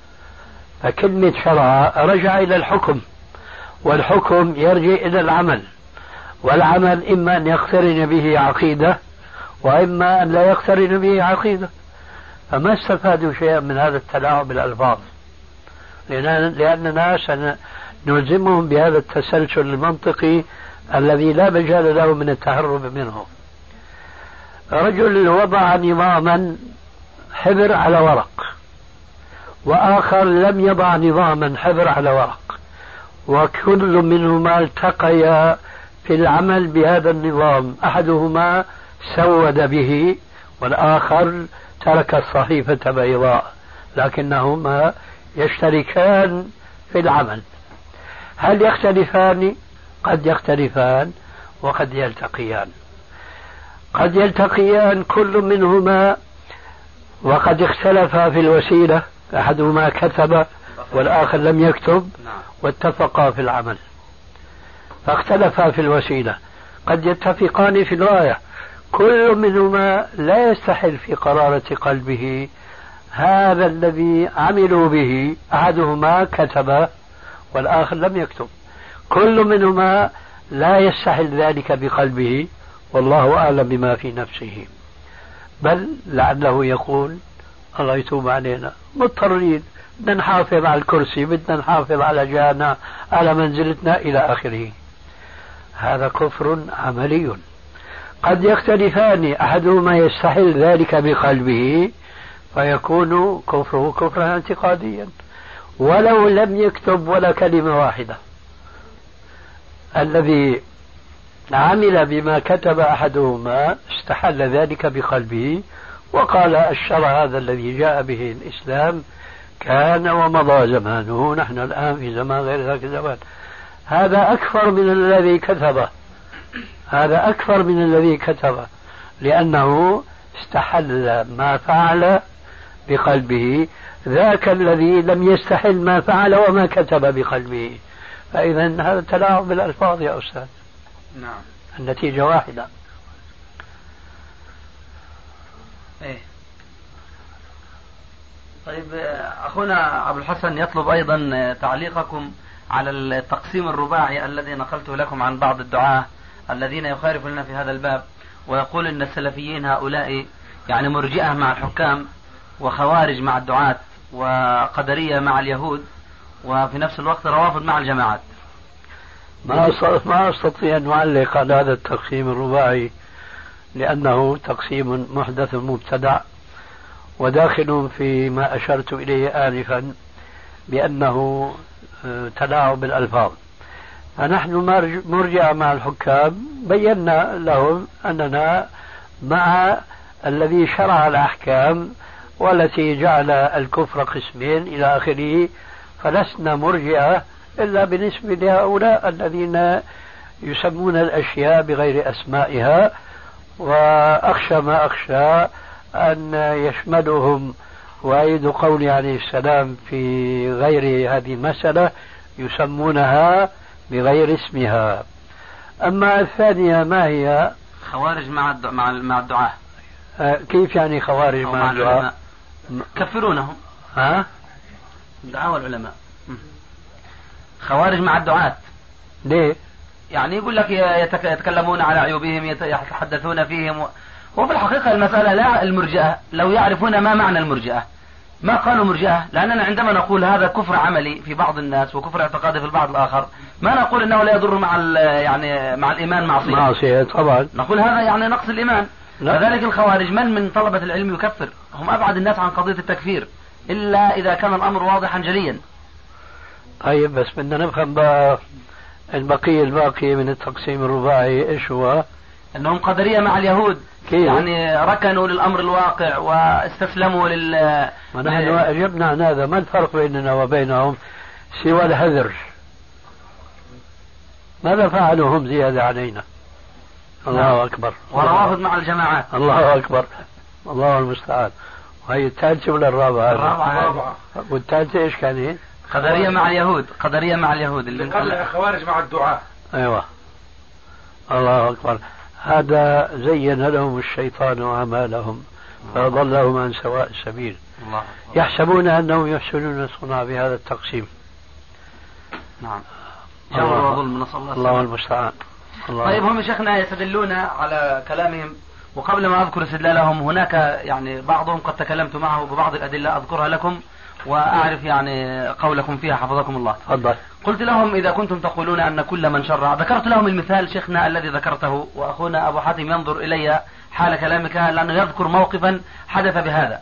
فكلمة شرع رجع إلى الحكم، والحكم يرجع إلى العمل، والعمل إما أن يقترن به عقيدة وإما أن لا يقترن به عقيدة. فما استفادوا شيئا من هذا التلاعب بالألفاظ، لأننا سنلزمهم بهذا التسلسل المنطقي الذي لا مجال له من التهرب منه. رجل وضع نظاما حبر على ورق، وآخر لم يضع نظاما حبر على ورق، وكل منهما التقيا في العمل بهذا النظام، أحدهما سود به والآخر ترك الصحيفة بيضاء، لكنهما يشتركان في العمل. هل يختلفان؟ قد يختلفان وقد يلتقيان. قد يلتقيان كل منهما وقد اختلفا في الوسيلة، أحدهما كتب والآخر لم يكتب، واتفقا في العمل فاختلفا في الوسيلة. قد يتفقان في الغاية، كل منهما لا يستحل في قرارة قلبه هذا الذي عملوا به، أحدهما كتب والآخر لم يكتب، كل منهما لا يستحل ذلك بقلبه، والله أعلم بما في نفسه، بل لعله يقول الله يتوب علينا، مضطرين، بدنا نحافظ على الكرسي، بدنا نحافظ على جانا، على منزلتنا إلى آخره. هذا كفر عملي. قد يختلفان، أحدهما يستحل ذلك بقلبه فيكون كفره كفرا اعتقاديا ولو لم يكتب ولا كلمة واحدة. الذي عمل بما كتب أحدهما استحل ذلك بقلبه وقال الشرع هذا الذي جاء به الإسلام كان ومضى زمانه، نحن الآن في زمان غير ذاك الزمان. هذا أكثر من الذي كتبه، هذا أكثر من الذي كتبه، لأنه استحل ما فعل بقلبه، ذاك الذي لم يستحل ما فعل وما كتب بقلبه. فإذا هذا تلاعب بالألفاظ يا أستاذ. نعم. النتيجة واحدة. إيه. طيب أخونا أبو الحسن يطلب أيضا تعليقكم على التقسيم الرباعي الذي نقلته لكم عن بعض الدعاة الذين يخالفون في هذا الباب، ويقول إن السلفيين هؤلاء يعني مرجئة مع الحكام، وخوارج مع الدعاة، وقدرية مع اليهود، وفي نفس الوقت روافض مع الجماعات. ما أستطيع أن أعلق على هذا التقسيم الرباعي، لأنه تقسيم محدث مبتدع وداخل فيما أشرت إليه آنفا بأنه تلاعب بالألفاظ. فنحن مرجع مع الحكام، بينا لهم أننا مع الذي شرع الأحكام والتي جعل الكفر قسمين إلى آخره، فلسنا مرجئة إلا بالنسبة لهؤلاء الذين يسمون الأشياء بغير أسمائها، وأخشى ما أخشى أن يشملهم وأيد قولي عليه السلام في غير هذه المسألة يسمونها بغير اسمها. أما الثانية ما هي؟ خوارج مع الدعاة. كيف يعني خوارج مع الدعاة؟ كفرونهم. ها؟ الدعاة والعلماء. خوارج مع الدعاة. ليه؟ يعني يقول لك يتكلمون على عيوبهم، يتحدثون فيهم، وفي الحقيقة المسألة لا المرجئة لو يعرفون ما معنى المرجئة، ما قالوا مرجئة، لأننا عندما نقول هذا كفر عملي في بعض الناس وكفر اعتقادي في البعض الآخر ما نقول إنه لا يضر يعني مع الإيمان معصية طبعا، نقول هذا يعني نقص الإيمان. لا. كذلك الخوارج من طلبة العلم يكفر، هم أبعد الناس عن قضية التكفير إلا إذا كان الأمر واضحا جليا. طيب بس بدنا نفهم بقى الباقي من التقسيم الرباعي ايش هو؟ أنهم قدرية مع اليهود، كيف؟ يعني ركنوا للأمر الواقع واستسلموا ونحن أجبنا عن هذا. ما الفرق بيننا وبينهم سوى الهذر؟ ماذا فعلوا هم زيادة علينا؟ الله أكبر. وروافض مع الجماعات. الله أكبر، الله المستعان. وهي الثالثة ولا الرابعة؟ الرابعة. والثالثة ايش كانت؟ قدرية مع اليهود، قدرية مع اليهود اللي قال خوارج مع الدعاء. ايوه الله اكبر. هذا زين لهم الشيطان اعمالهم فضلهم عن سواء السبيل. يحسبون انهم يحسنون صنعا بهذا التقسيم. نعم. جور وظلم، نسأل الله المستعان. طيب هم شيخنا يستدلون على كلامهم، وقبل ما اذكر استدلالهم هناك يعني بعضهم قد تكلمت معه ببعض الادله اذكرها لكم وأعرف يعني قولكم فيها حفظكم الله. تفضل. قلت لهم إذا كنتم تقولون أن كل من شرع، ذكرت لهم المثال شيخنا الذي ذكرته، وأخونا أبو حاتم ينظر إلي حال كلامك لأنه يذكر موقفا حدث بهذا.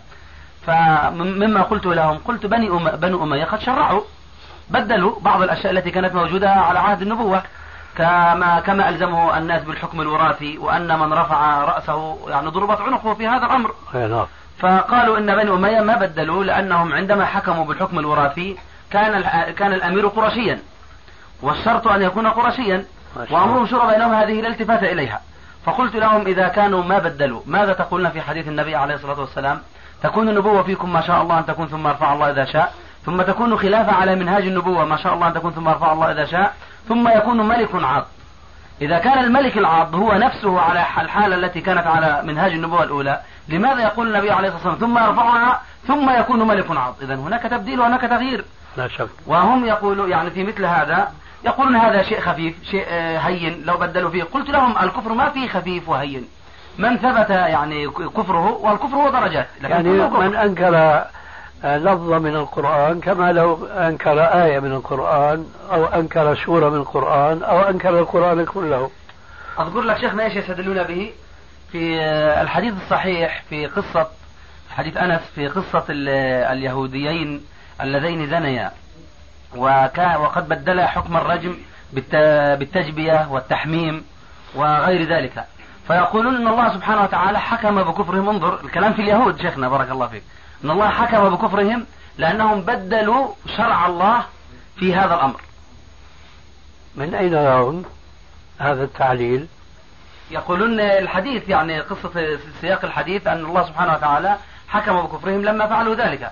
فمما قلت لهم قلت بنو أمية قد شرعوا، بدلوا بعض الأشياء التي كانت موجودة على عهد النبوة، كما ألزمه الناس بالحكم الوراثي، وأن من رفع رأسه يعني ضربت عنقه في هذا الأمر. فقالوا إن بني أمية ما بدلوا لأنهم عندما حكموا بالحكم الوراثي كان الأمير قرشيا، والشرط أن يكون قرشيا، وأمرهم شورى بينهم هذه لا التفات إليها. فقلت لهم إذا كانوا ما بدلوا ماذا تقولون في حديث النبي عليه الصلاة والسلام تكون النبوة فيكم ما شاء الله أن تكون ثم يرفع الله إذا شاء، ثم تكون خلافة على منهاج النبوة ما شاء الله أن تكون ثم يرفع الله إذا شاء، ثم يكون ملك عاض. إذا كان الملك العاض هو نفسه على الحالة التي كانت على منهاج النبوة الأولى، لماذا يقول النبي عليه الصلاة والسلام ثم يرفعها ثم يكون ملك عاض؟ إذن هناك تبديل وهناك تغيير. لا شك. وهم يقولوا يعني في مثل هذا يقولون هذا شيء خفيف شيء هين لو بدلوا فيه. قلت لهم الكفر ما فيه خفيف وهين، من ثبت يعني كفره، والكفر هو درجات. يعني من أنكر لفظة من القرآن كما لو أنكر آية من القرآن أو أنكر سورة من القرآن أو أنكر القرآن كله. أذكر لك شيخنا ايش يستدلون به في الحديث الصحيح في قصة حديث أنس في قصة اليهوديين اللذين زنيا وقد بدلا حكم الرجم بالتجبية والتحميم وغير ذلك، فيقولون ان الله سبحانه وتعالى حكم بكفرهم. انظر الكلام في اليهود شيخنا بارك الله فيك، ان الله حكم بكفرهم لانهم بدلوا شرع الله في هذا الامر. من اين لهم هذا التعليل؟ يقولون الحديث يعني قصة سياق الحديث ان الله سبحانه وتعالى حكم بكفرهم لما فعلوا ذلك.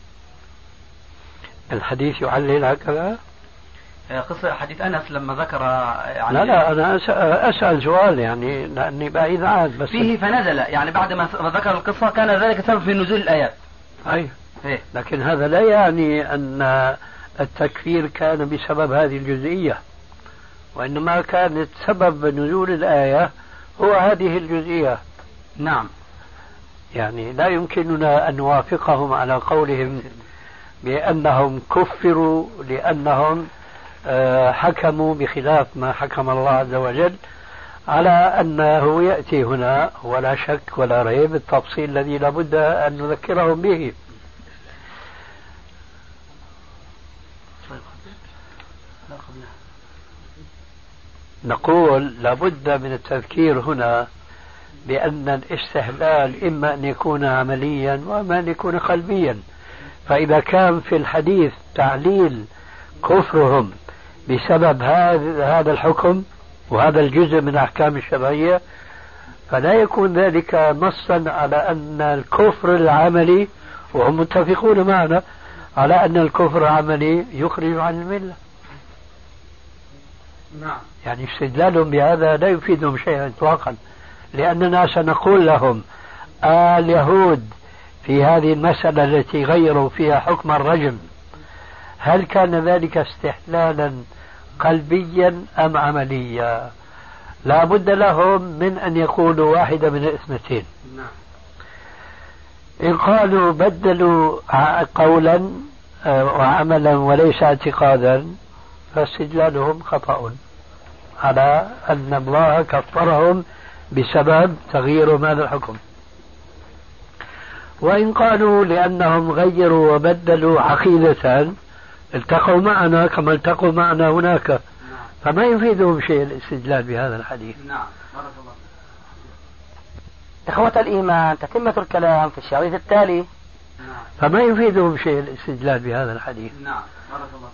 الحديث يعلل هكذا؟ قصة حديث أنس لما ذكر يعني لا أنا أسأل سؤال يعني لأني بعيد عنه بس فيه فنزل يعني بعد ما ذكر القصة كان ذلك سبب في نزول الآيات. أي لكن هذا لا يعني أن التكفير كان بسبب هذه الجزئية، وإنما كانت سبب نزول الآية هو هذه الجزئية. نعم. يعني لا يمكننا أن نوافقهم على قولهم بأنهم كفروا لأنهم حكموا بخلاف ما حكم الله عز وجل، على أنه يأتي هنا ولا شك ولا ريب التفصيل الذي لابد أن نذكرهم به. نقول لابد من التذكير هنا بأن الاستهلال إما أن يكون عمليا وإما أن يكون قلبيا. فإذا كان في الحديث تعليل كفرهم بسبب هذا الحكم وهذا الجزء من الأحكام الشرعية، فلا يكون ذلك نصا على أن الكفر العملي، وهم متفقون معنا على أن الكفر العملي يخرج عن الملة. نعم. يعني استدلالهم بهذا لا يفيدهم شيئا إطلاقا، لأننا سنقول لهم اليهود في هذه المسألة التي غيروا فيها حكم الرجم هل كان ذلك استحلالا قلبيا أم عمليا؟ لا بد لهم من أن يقولوا واحدة من الاثنتين. إن قالوا بدلوا قولا وعملا وليس اعتقادا فاستدلالهم خطأ على أن الله كفرهم بسبب تغيير هذا الحكم. وإن قالوا لأنهم غيروا وبدلوا عقيدة التقوا معنا كما التقوا معنا هناك، فما يفيدهم شيء الاستدلال بهذا الحديث. نعم. بارك الله. إخوة الإيمان، تتمة الكلام في الشريط التالي. فما يفيدهم شيء الاستدلال بهذا الحديث. نعم. بارك الله.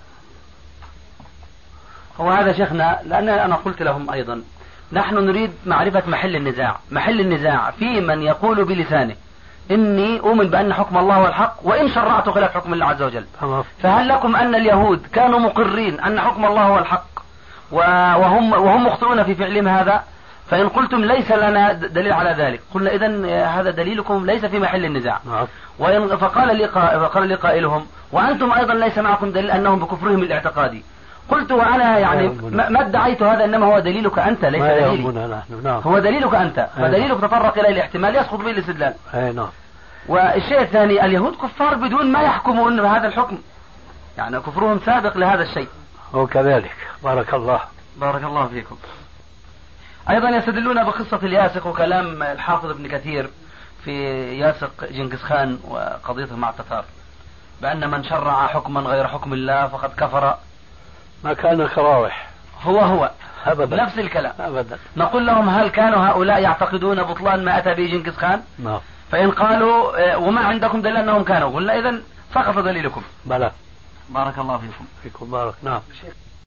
هو هذا شيخنا، لأن أنا قلت لهم أيضا نحن نريد معرفة محل النزاع. محل النزاع في من يقول بلسانه إني أؤمن بأن حكم الله هو الحق وإن شرعت خلاف حكم الله عز وجل. فهل لكم أن اليهود كانوا مقرين أن حكم الله هو الحق وهم مخطئون في فعلهم هذا؟ فإن قلتم ليس لنا دليل على ذلك قلنا إذن هذا دليلكم ليس في محل النزاع. فقال لي قائلهم وأنتم أيضا ليس معكم دليل أنهم بكفرهم الاعتقادي. قلت وأنا يعني ما ادعيت هذا، إنما هو دليلك أنت ليس دليلي. هو دليلك أنت، فدليلك تطرق إلى الاحتمال يسقط به الاستدلال. والشيء الثاني اليهود كفار بدون ما يحكمون بهذا الحكم، يعني كفرهم سابق لهذا الشيء. وكذلك بارك الله. بارك الله فيكم. أيضا يستدلون بقصة الياسق وكلام الحافظ ابن كثير في ياسق جنكيز خان وقضيته مع التتار بأن من شرع حكما غير حكم الله فقد كفر. ما كان كراوح. هو أبدا. نفس الكلام أبدا. نقول لهم هل كانوا هؤلاء يعتقدون بطلان ما أتى به جنكيز خان؟ نعم. فإن قالوا وما عندكم دليل أنهم كانوا، قلنا إذن سقط دليلكم. بلى. بارك الله فيكم. فيكم بارك. نعم.